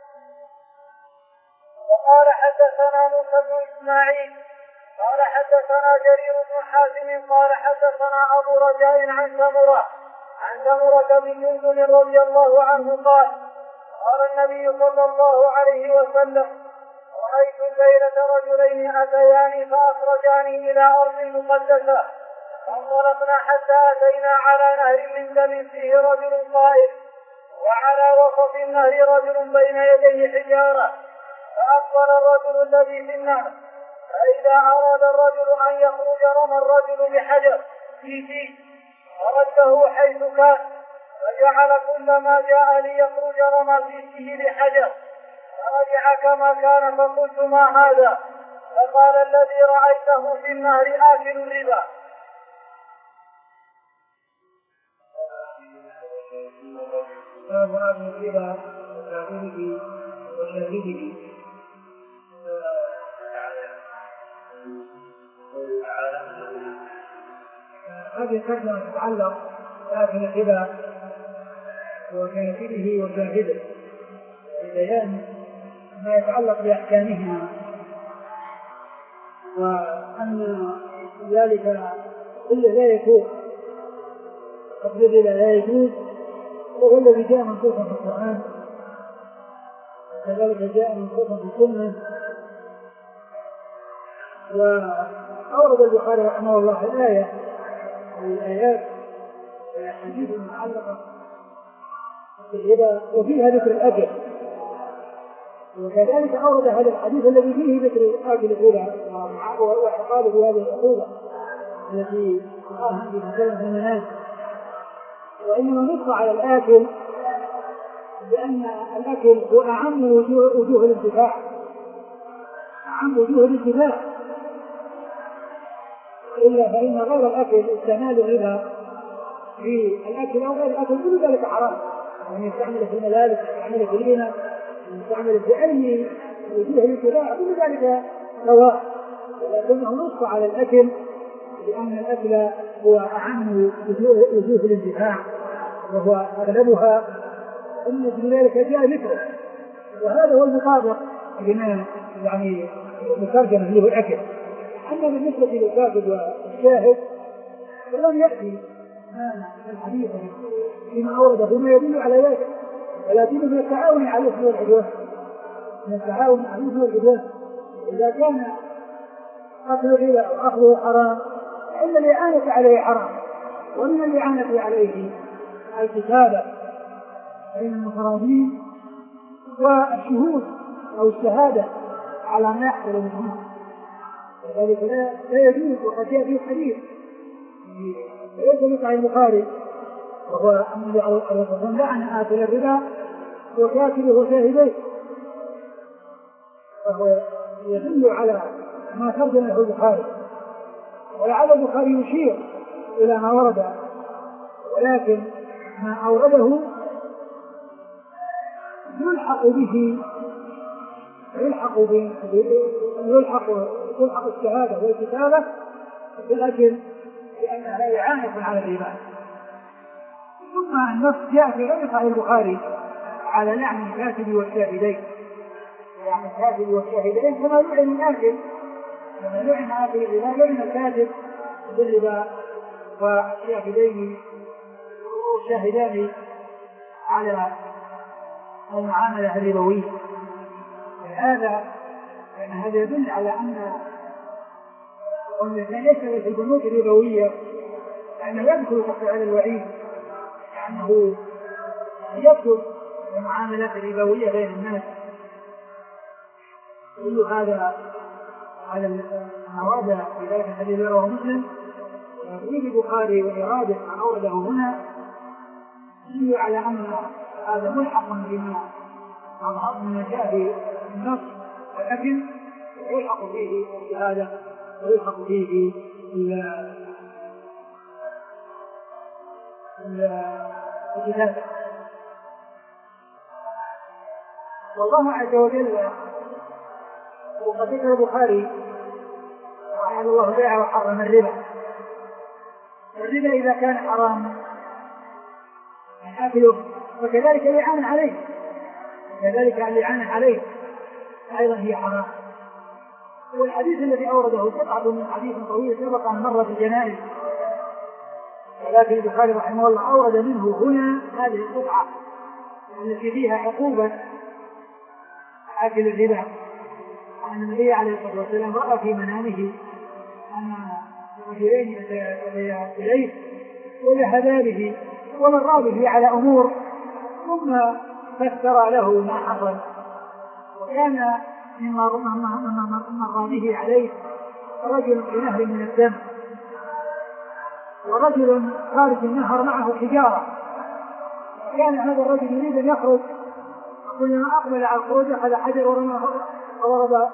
وقال حدثنا موسى بن إسماعيل قال حدثنا جرير بن حازم قال حدثنا أبو رجاء عن سمرة عن سمرة بن جندب رضي الله عنه قال: قال النبي صلى الله عليه وسلم: رأيت ليلة رجلين أتياني فأخرجاني إلى أرض مقدسة، فانطلقنا حتى أتينا على نهر من دم فيه رجل قائم، وعلى وسط النهر رجل بين يديه حجارة، فأقبل الرجل الذي في النهر، فإذا أراد الرجل أن يخرج رمى الرجل بحجر في فيه فرده حيث كان، فجعل كل ما جاء ليخرج رمى في فيه بحجر، فرجع كما كان. فقلت: ما هذا؟ فقال: الذي رأيته في النهر آكل الربا. باب آكل الربا وشاهده وشاهده. هذه الترجمة تتعلق بآكل الربا وكاتبه وشاهده ببيان ما يتعلق بأحكامهما، وأن ذلك كله لا يكون قبل الربا لا يجوز، وهو الذي جاء منصوصا في القرآن، كذلك جاء منصوصا في السنة. وأورد البخاري رحمه الله الآية الآيات الحديث المتعلقة بالربا وفيها ذكر الأكل، وكذلك أورد هذا الحديث الذي فيه ذكر آكل الربا وعقابه هذه العقوبة التي رآها في كثير من الناس. وإنما نص على الآكل بأن الأكل هو أعم وجوه, وجوه الانتفاع أعم وجوه الانتفاع، إلا فإن غير الأكل استعمال الربا في الأكل أو غير الأكل كل ذلك حرام، يعني يستعمل في الملابس، يستعمل في الغنى، يستعمل في أي وجوه الانتفاع، كل ذلك سواء، ولكنه نص على الأكل لأن الأكل هو أعم وجوه الانتفاع وهو أغلبها، إن في ذلك جاء ذكره، وهذا هو المطابق لما يعني مترجم له الأكل. أما بالنسبة للكاتب والشاهد ولم يأتي الحديث فيما أورد بما يدل على ذلك، ولكن من التعاون على الإثم والعدوان، من التعاون على الإثم والعدوان. إذا كان أكل الربا أو أخذه حرام فإن الإعانة عليه حرام، ومن الإعانة عليه الكتابة بين المتراضين والشهود أو الشهادة على ما يحصل منه، وذلك لا يجوز. وقد جاء في الحديث ليس في صحيح البخاري وهو النبي عليه الصلاة والسلام لعن آكل الربا وكاتبه شاهديه، فهو يدل على ما ترجمه البخاري، ولعل البخاري يشير إلى ما ورد، ولكن ما أورده يلحق به يلحق به يلحق يلحق الشهادة والكتابة بالأجل لأنها إعانة على الربا. ثم النص جاء في غير صحيح البخاري على لعن الكاتب والشاهدين، لعن الكاتب والشاهدين كما لعن الآكل، كما لعن آكل الربا لعن الكاتب بالربا والشاهدين والشاهدان على المعاملة الربوية. هذا يعني هذا يدل على أن الإنسان يشتغل في البنوك الربوية أنه يدخل تحت هذا الوعيد، لأنه يكتب المعاملات الربوية بين الناس. كل هذا على ما ورد في ذلك الحديث رواه مسلم في البخاري وإرادة ما أورده هنا يدل على أن هذا ملحق بما أظهر من جاء في النص، ولكن يلحق فيه الشهادة ويلحق فيه الكتابة. والله عز وجل وقد ذكر البخاري وأحل الله بيعه وحرم الربا. الربا إذا كان حرام أكله وكذلك الإعانة عليه، كذلك الإعانة عليه أيضا هي حرام. والحديث الذي أورده قطعة من حديث طويل سبق أن مر في الجنائز، ولكن البخاري رحمه الله أورد منه هنا هذه القطعة التي فيها عقوبة أكل الربا، أن النبي عليه الصلاة والسلام رأى في منامه أن رجلين يتبعان إليه وذهبا به ومر به على أمور، ثم فسر له ما حصل. وكان مما مر به عليه رجل في نهر من الدم، ورجل خارج النهر معه حجارة، كان هذا الرجل يريد أن يخرج، كلما أقبل على الخروج أخذ حجر ورماه وضرب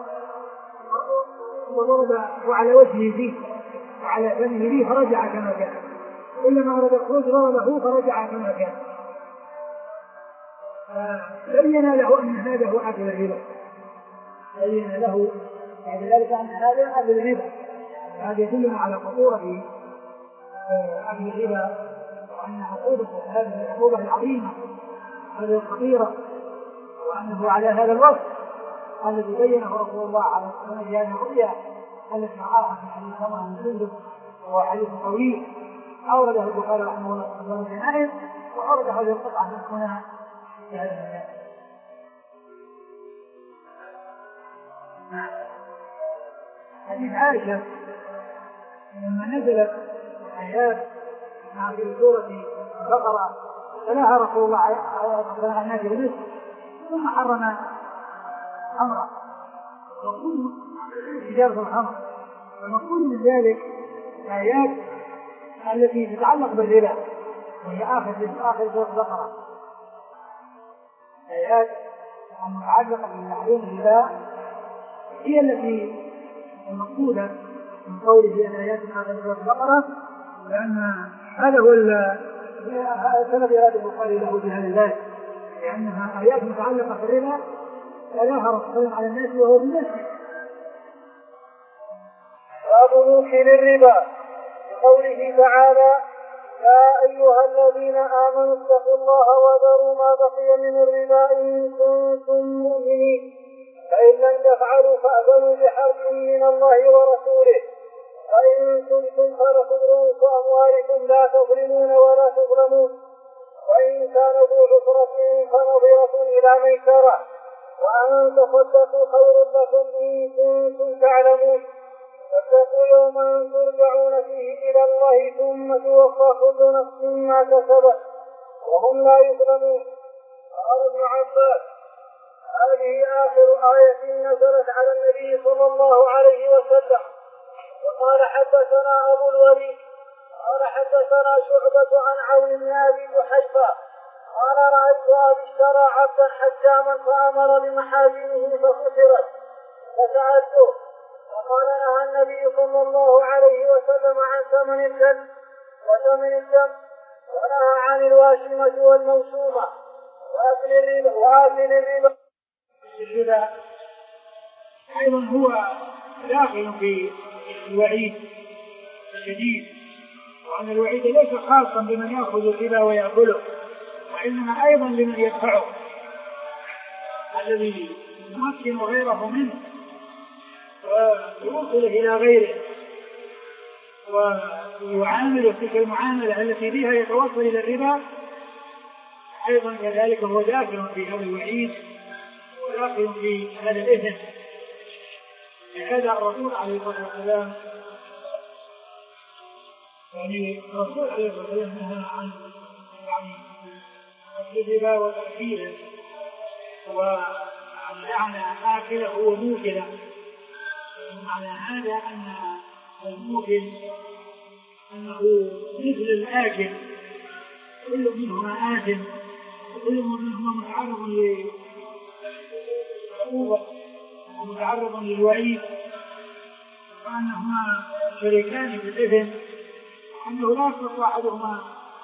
وضرب على وجهه فيه وعلى فمه فيه فرجع كما كان، كلما أراد الخروج ضربه فرجع كما كان. فبين له أن هذا هو أكل الربا، بين له بعد ذلك أن هذا أكل الربا. هذا يدل على خطورة أكل الربا، وأن عقوبة هذه العقوبة العظيمة هذه الخطيرة، وأنه على هذا الوصف الذي بينه رسول الله عليه الصلاة والسلام هذه الرؤيا التي رآها في حديث عمر بن جندب، وهو حديث طويل أورده البخاري رحمه الله في باب الجنائز، وأورد هذه القطعة من هنا في هذا المجال. حديث عائشة لما نزلت آيات في سورة البقرة تلاها رسول الله عليه الصلاة والسلام الناس بالرزق ثم حرم خمرا وكل تجارة الخمر. المقصود من ذلك الآيات التي تتعلق بالربا، وهي آخر آخر سورة البقرة، الآيات المتعلقة بتحريم الربا هي التي المقصودة من قوله في آيات آخر سورة البقرة، لأن هذا هو سبب إرادة البخاري له في هذا الباب، لأنها آيات متعلقة بالربا تلاها رسول على الناس وهو بالناس. باب موكل الربا بقوله تعالى: يا أيها الذين آمنوا اتقوا الله وذروا ما بقي من الربا إن كنتم مؤمنين، فإن لم تفعلوا فأذنوا بحرب من الله ورسوله. وإن كنتم فلكم رؤوس أموالكم لا تظلمون ولا تظلمون، وإن كان ذو عسرة فنظرة إلى ميسرة، وأن تصدقوا خير لكم إن كنتم تعلمون. واتقوا يوما ترجعون فيه إلى الله ثم توفى كل نفس ما كسبت وهم لا يظلمون. قال ابن عباس: هذه آخر آية نزلت على النبي صلى الله عليه وسلم. وقال حدثنا أبو الوليد قال حدثنا شعبة عن عون بن أبي جحيفة قال: رأيت أبي اشترى عبدا حجاما فأمر بمحاجمه فكسرت فسألته فقال: نهى النبي صلى الله عليه وسلم عن ثمن الكلب وثمن الدم، ونهى عن الواشمة والموسومة وأكل الربا وآكل الربا. الربا أيضا هو داخل في الوعيد الشديد، وأن الوعيد ليس خاصا بمن يأخذ الربا ويأكله، وإنما أيضا لمن يدفعه الذي يمكن غيره منه ويوصله إلى غيره ويعامل تلك المعاملة التي بها يتوصل إلى الربا، أيضا كذلك هو داخل في هذا الوعيد وداخل في هذا الإثم. لهذا الرسول عليه الصلاة والسلام يعني الرسول عليه الصلاة والسلام نهى عن يعني الربا وتأكيله ولعن آكله وموكله. معنى هذا أن الموكل أنه مثل الآكل كل منهما آثم وكل منهما متعرض للعقوبة ومتعرض للوعيد، وأنهما شريكان في الإثم، وأنه لا يستطيع أحدهما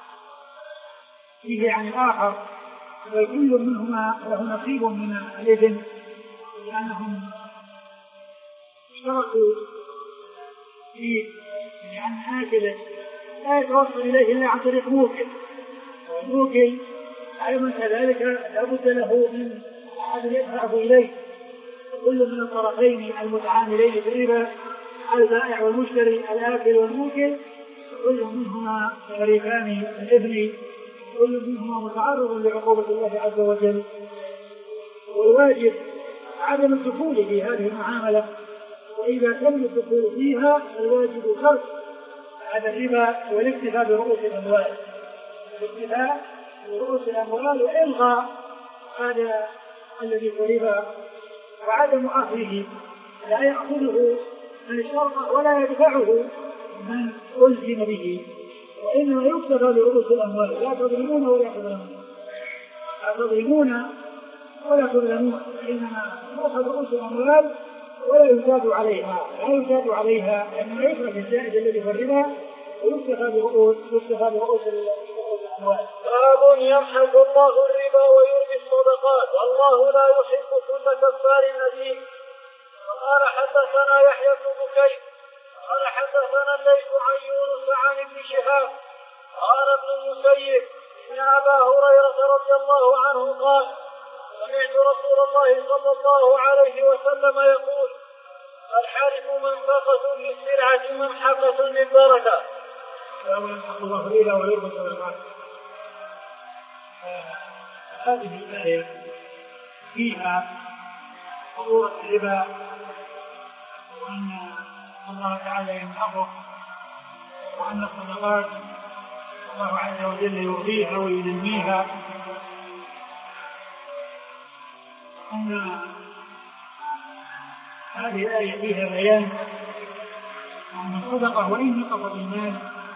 فيه عن الآخر، بل كل منهما له نصيب من الإثم، لأنهم اشتركوا في عن آكله لا يتوصل إليه إلا عن طريق موكل، والموكل أيضا كذلك لابد له من أحد يدفعه إليه. كل من الطرفين المتعاملين بالربا البائع والمشتري الآكل والموكل كل منهما شريكان في الإثم، كل منهما متعرض لعقوبة الله عز وجل. والواجب عدم الدخول في هذه المعاملة، وإذا تم الدخول فيها الواجب خلق هذا الربا والاكتفاء برؤوس الأموال، الاكتفاء برؤوس الأموال وإلغاء هذا الذي هو ربا، وعدم أخذه لا يأخذه من الشرع ولا يدفعه من ألزم به، وإنما يكتفى برؤوس الأموال. لا تظلمون ولا تظلمون، لا تظلمون ولا تظلمون، إنما يأخذ رؤوس الأموال ولا يزاد عليها، لا يزاد عليها لأنه يترك الزائد الذي في الربا ويكتفى برؤوس يكتفى برؤوس الأموال. باب يمحق الله الربا ويربي الصدقات والله لا يحب كل كفار أثيم. وقال حدثنا يحيى بن بكير قال حدثنا الليث عن يونس عن ابن شهاب قال ابن المسيب إن أبا هريرة رضي الله عنه قال: سمعت رسول الله صلى الله عليه وسلم يقول: الحارث منفقة للسلعة ممحقة للبركة. يمحق الله الربا ويربي الصدقات. هذه الآية فيها ضرورة الربا، وأن الله تعالى يمحقه، وأن الصدقات الله عز وجل يرضيها وينميها. أن هذه الآية فيها بيان أن الصدقة وإن نقصت المال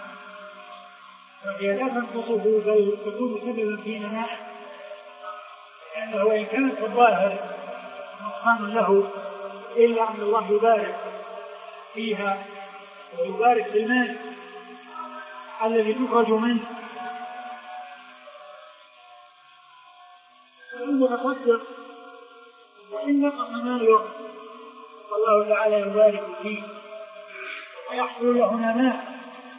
فهي لا تنقصه بل تكون سببا في نمائه، لأنه وإن كانت في الظاهر نقصان له إلا أن الله يبارك فيها ويبارك في المال الذي تخرج منه. فالمتصدق وإن نقص ماله والله تعالى يبارك فيه ويحصل له نماء،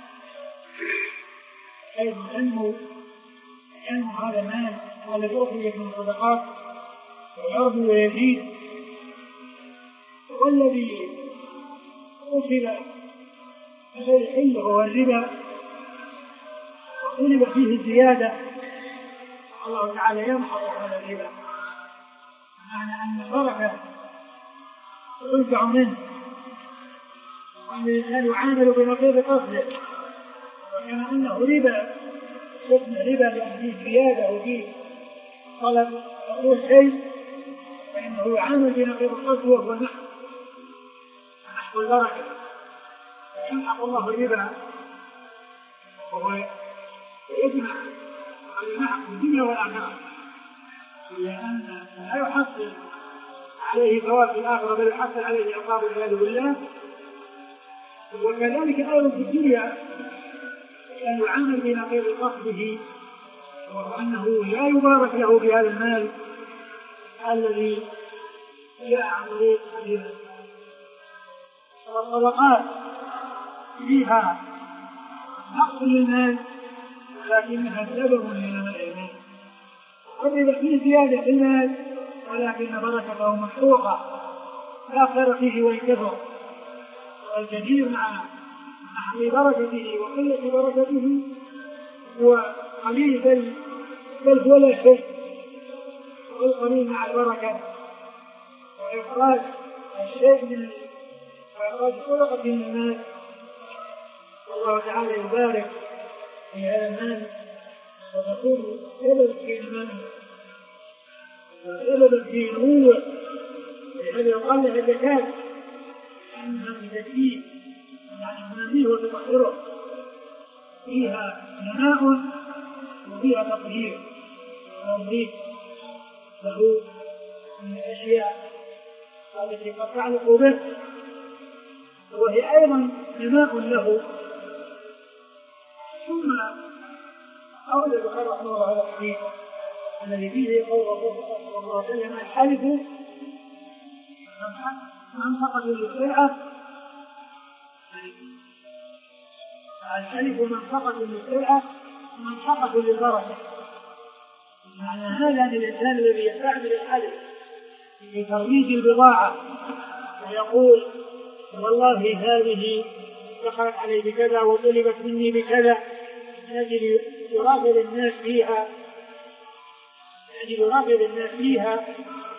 حيث ينمو ينمو هذا المال الذي أخرج من الصدقات ويربو ويزيد، والذي أخذ الذي حله هو الربا وطلب فيه الزيادة، الله تعالى يمحق هذا الربا، معنى أن البركة تنزع منه وأن الإنسان يعامل بنقيض قصده، وكما أنه ربا اسمه ربا لأن فيه زيادة وفيه طلب حصول شيء، فإنه يعامل بنقيض قصده وهو نحو نحو البركة، يمحق الله الربا وهو يجمع ويمحق الدنيا والآخرة، لأن لا يحصل عليه ثواب في الآخرة بل يحصل عليه عقاب والعياذ بالله. وكذلك أيضا في الدنيا كان يعامل بنقيض قصده، وهو أنه لا يبارك له بهذا المال الذي جاء عن طريق الربا. والصدقات فيها نقص للمال ولكنها سبب لنماء المال، والربا فيه زيادة في المال ولكن بركته محقوقة لا خير فيه ويكثر، والجدير مع محل بركته وقلة بركته هو قليل بل بل هو لا شيء، والقليل مع البركة وإخراج الشيء من وإخراج صدقة من المال، والله تعالى يبارك في هذا المال وتكون سبب في نمائه وسبب في نموه، لهذا يقال لها الزكاة لأنها تزكيه يعني تنميه وتطهره، فيها نماء وفيها تطهير وتنظيف له من الأشياء التي قد تعلق به، وهي أيضا نماء له. ثم أولى البخاري رحمه الله هذا الحديث الذي فيه قول صلى الله عليه وسلم: الحلف منطقة للسلعة، الحلف منطقة للسلعة ومنطقة للبركة. معنى هذا أن الإنسان الذي يستعمل الحلف في ترويج البضاعة ويقول والله هذه دخلت علي بكذا وطلبت مني بكذا، نجد يرافض الناس فيها نجد يرافض الناس فيها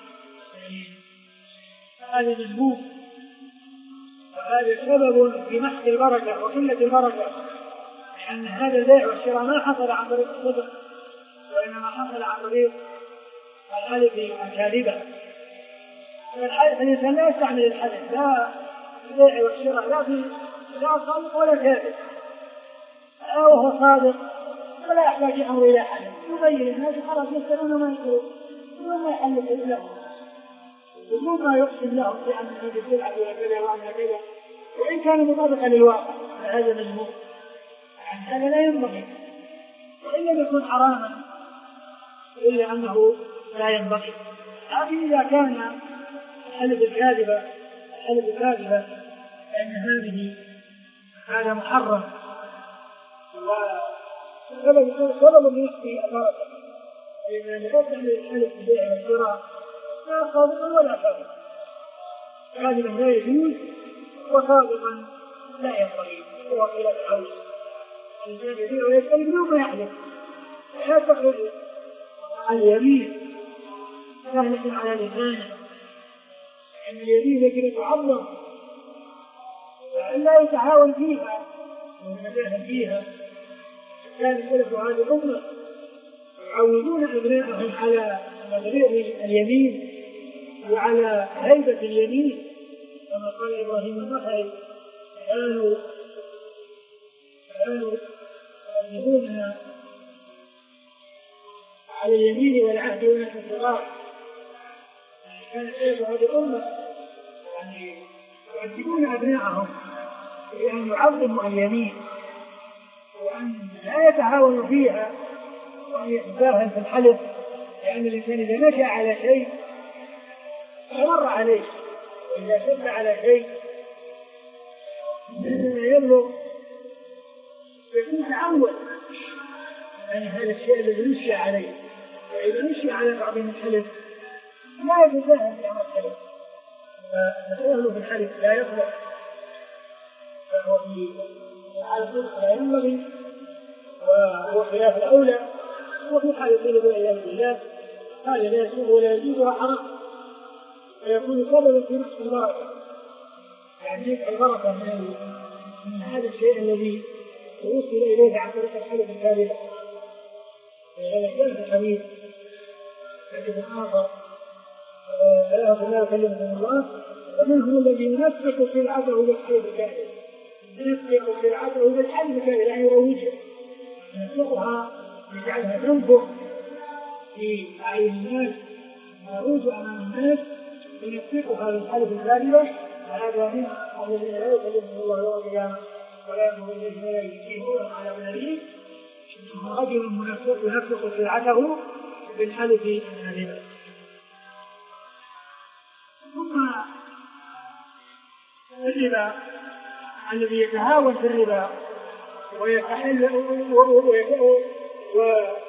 هذا مذموم، وهذا سبب في محق البركة وقلة البركة، لأن هذا البيع والشراء ما حصل عن طريق الصدق وإنما حصل عن طريق الحلف الكاذبة. الإنسان لا يستعمل الحلف لا البيع والشراء لا في لا صادق ولا كاذب، وهو صادق ولا يحتاج أمر إلى حلف، يبين الناس خلاص يشترون ما يشترون وما يحلف لهم بدون ما يقسم لهم بأن هذه السلعة ولا كذا وأن كذا، وإن كان مطابقا للواقع فهذا مذموم، هذا لا ينبغي، وإن لم يكن حراما إلا أنه لا ينبغي. لكن إذا كان الحلف الكاذبة الحلف الكاذبة فإن هذه هذا محرم وسبب سبب يخفي البركة، لأن يفتح للحلف البيع والشراء لا صادقا ولا كاذبا، كاذبا لا يجوز وصادقا لا ينبغي، هو خلاف الأول. الإنسان يبيع ويشتري بدون ما يحلف، لا تخرج اليمين سهلة على لسانه، أن اليمين يجب تعظم وأن لا يتعاون فيها ويتجاهل فيها. كان سلف هذه الأمة يعودون أبنائهم على تغيير اليمين وعلى هيبة اليمين، كما قال إبراهيم النخعي: كانوا كانوا يعذبوننا على اليمين والعهد ونحن صغار. كان سلف هذه الأمة يعني يعذبون أبنائهم بأن يعظموا اليمين وأن لا يتعاونوا فيها وأن يتساهل في الحلف، لأن الإنسان إذا مشى على شيء فمر عليه، إذا شد على شيء عندما يبلغ يكون تعود يعني هذا الشيء الذي نشأ عليه، وإذا نشأ على بعض الحلف لا يتساهل في أمر الحلف، فالتساهل في الحلف لا يصلح، فهو في على الصدق لا ينبغي وهو خلاف الأولى، وفي حال يقول والعياذ بالله هذا لا يسوغ ولا يجوز وحرام، فيكون سببا في نقص البركة، يعني يقع البركة من من هذا الشيء الذي وصل إليه عن طريق الحلف الكاذبة. هذا كلام الحديث حديث آخر ثلاثة لا يكلمهم الله، ومنهم الذي ينفق سلعته بالحلف الكاذب، ينفق سلعته بالحلف الكاذب يعني يروجها، ينفقها يجعلها تنفق في أعين الناس، يروج أمام الناس وينفقها بالحلف الكاذبة. هذا من الذين لا يكلمهم الله يوم القيامة ولا يأمر بالذين لا يزكيهم على أولئك رجل منافق ينفق سلعته بالحلف الكاذب. ثم الربا الذي يتهاون في الربا ويستحل ولا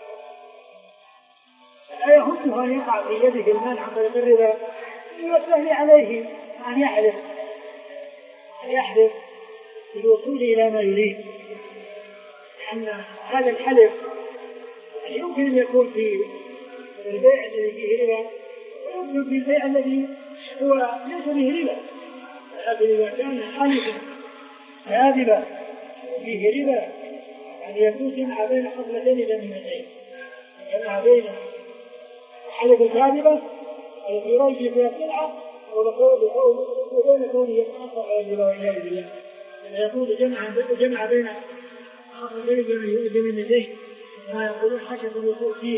يهمه أن يقع في يده المال عن طريق الربا، يسهل عليه أن يحلف أن يحلف بالوصول إلى ما يريد، لأن هذا الحلف يمكن أن يكون في البيع الذي فيه ربا ويمكن في البيع الذي هو ليس به ربا، لكن إذا كان حلفا كاذبا فيه ربا يعني يكون جمع بين خصلتين ذميمتين، جمع بين الحلف الكاذبة التي يرجي فيها السلعة وبين كونه يتأثر على الربا والعياذ بالله، يكون جمع بين خصلتين ذميمتين ما يقولون حشد الوصول فيه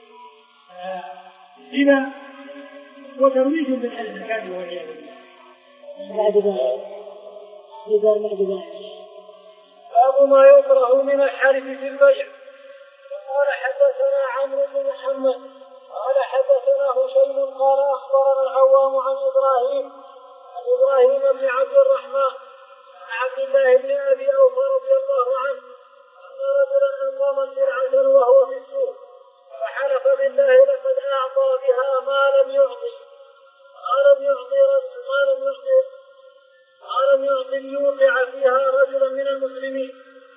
ربا وترويج بالحلف الكاذب والعياذ بالله. بعد ذلك إذا المعجزة باب ما يكره من الحلف في البيع. قال حدثنا عمرو بن محمد قال حدثنا هشيم قال أخبرنا العوام عن إبراهيم عن إبراهيم بن عبد الرحمن عن عبد الله بن أبي أوفى رضي الله عنه أن رجلا أقام سلعة وهو في السوق فحلف بالله لقد أعطى بها ما لم يعطي ما لم يعطي ما لم يعطي ما لم يعطي ليوقع فيها رجلا من المسلمين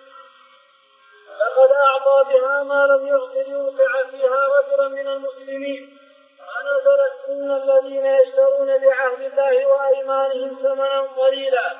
لقد أعطى بها ما لم يعطي ليوقع فيها رجلا من المسلمين فنزلت إن الذين يشترون بعهد الله وأيمانهم ثمنا قليلا.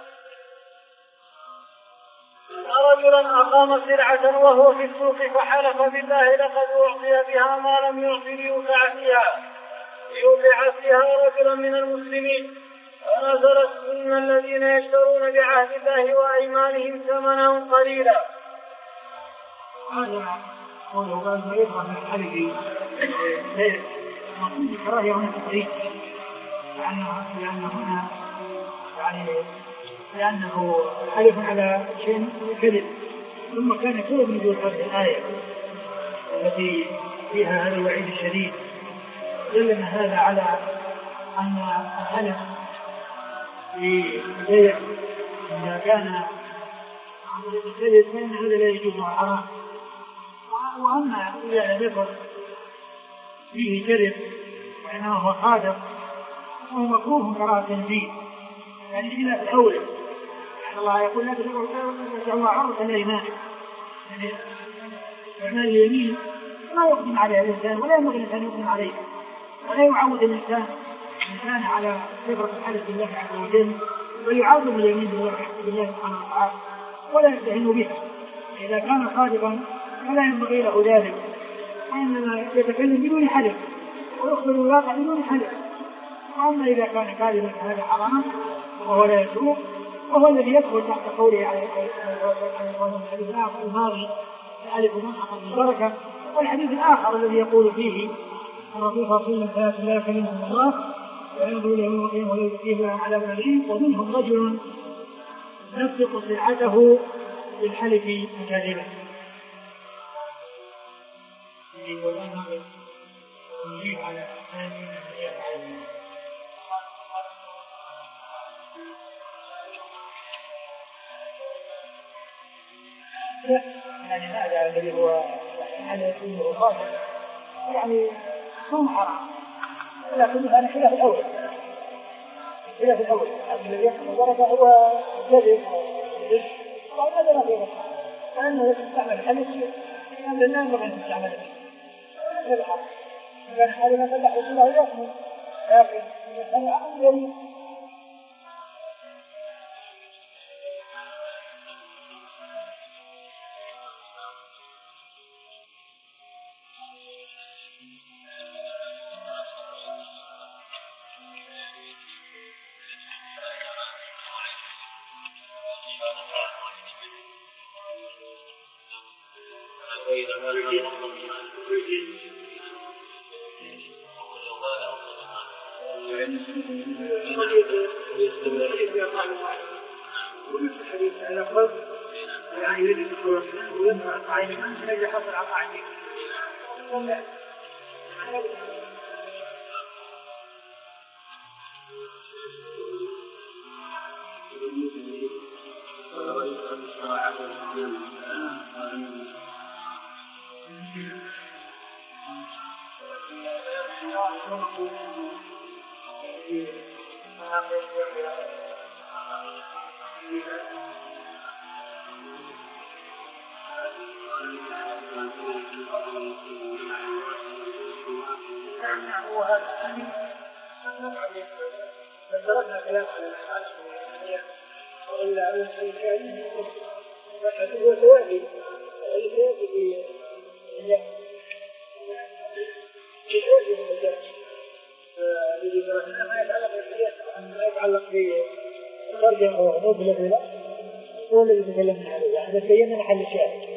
رجلا أقام سلعة وهو في السوق فحلف بالله لقد أعطي بها ما لم يعطي ليوقع فيها ليوقع فيها رجلا من المسلمين فنزلت إن الذين يشترون بعهد الله وأيمانهم ثمنا قليلا. هذا قوله قال ما يكره من الحلف ليس مقصود الكراهية هنا تقريب، لأنه لأنه هنا يعني لأنه حلف على شيء كذب، ثم كان سبب نزول هذه الآية التي فيها هذا الوعيد الشديد دلنا هذا على أن الحلف في بيع إذا كان عن طريق الكذب فإن هذا لا يجوز حرام، وأما إذا لم يكن فيه كذب وإنما هو صادق فهو مكروه كراهة فيه، يعني إلى في الأولى يعني الله يقول لا تجعلوا عرض الأيمان، يعني أعمال اليمين لا يقدم عليها الإنسان ولا ينبغي الإنسان يقدم عليها، ولا يعود الإنسان الإنسان على كثرة الحلف بالله عز وجل، بل يعظم اليمين بالله سبحانه وتعالى ولا يستهين بها. إذا كان صادقا فلا ينبغي له ذلك، وإنما يتكلم بدون حلف ويخبر الواقع بدون حلف. وأما إذا كان كاذبا فهذا حرام وهو لا يسوق، وهو الذي يدخل تحت قوله على الحديث الآخر الماضي الألف منحقا بالبركة، والحديث الآخر الذي يقول فيه الرسول صلى الله عليه وسلم ثلاث لا يكلمهم الله وينظر إليه يوم القيامة ولا يزكيهم على أولئك، ومنهم رجل ينفق سلعته بالحلف كاذبا. والأمر يجيب على ثاني يعني هذا الذي هو على سنه خاطئ يعني ثم حرام، لكن هذا خلاف الأول خلاف الأول الذي يحصل البركة هو كذب وهذا ما فيه مشكلة لأنه تستعمل حديث لأن الناس ما كانت تستعمل هذا الحق كان هذا ما فتح رسول الله يحمل لكن هذا عقل جميل. يعني يريد الدكتور ويدفع القاعدة الذي حصل على قاعدة درسنا كلام عن الأشعار وإلا أن الشيء هو سيأتي سيأتي في سيأتي في المجال الذي درسنا ما يتعلق بالحديث ما يتعلق بترجمة وغموض الأولى هو الذي تكلمنا عليه يعني بينا محل الشاهد.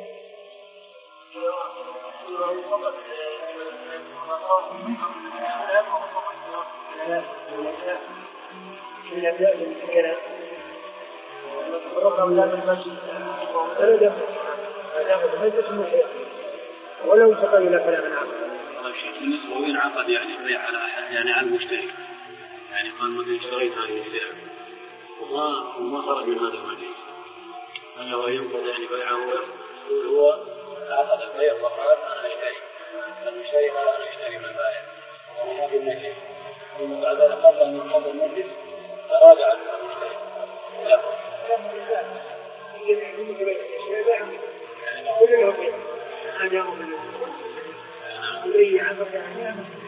من الأبداء الكلام رقم لا المسجد فلا دفع المجلس المحيط ولو انتقل إلى كلام عام. بالنسبة وينعقد يعني بيع على يعني على المشتري يعني قال ما اشتريت هذه السلعة وما وما خرج من هذا المجلس أنه ينقض يعني بيعه هو عقد البيع وقال أنا أشتري المشتري قال أنا أشتري من البائع وما في المجلس ثم بعد ذلك قبل أن ينقض المجلس تراجع المشتري لا كل يوم أنا أؤمن كل عبد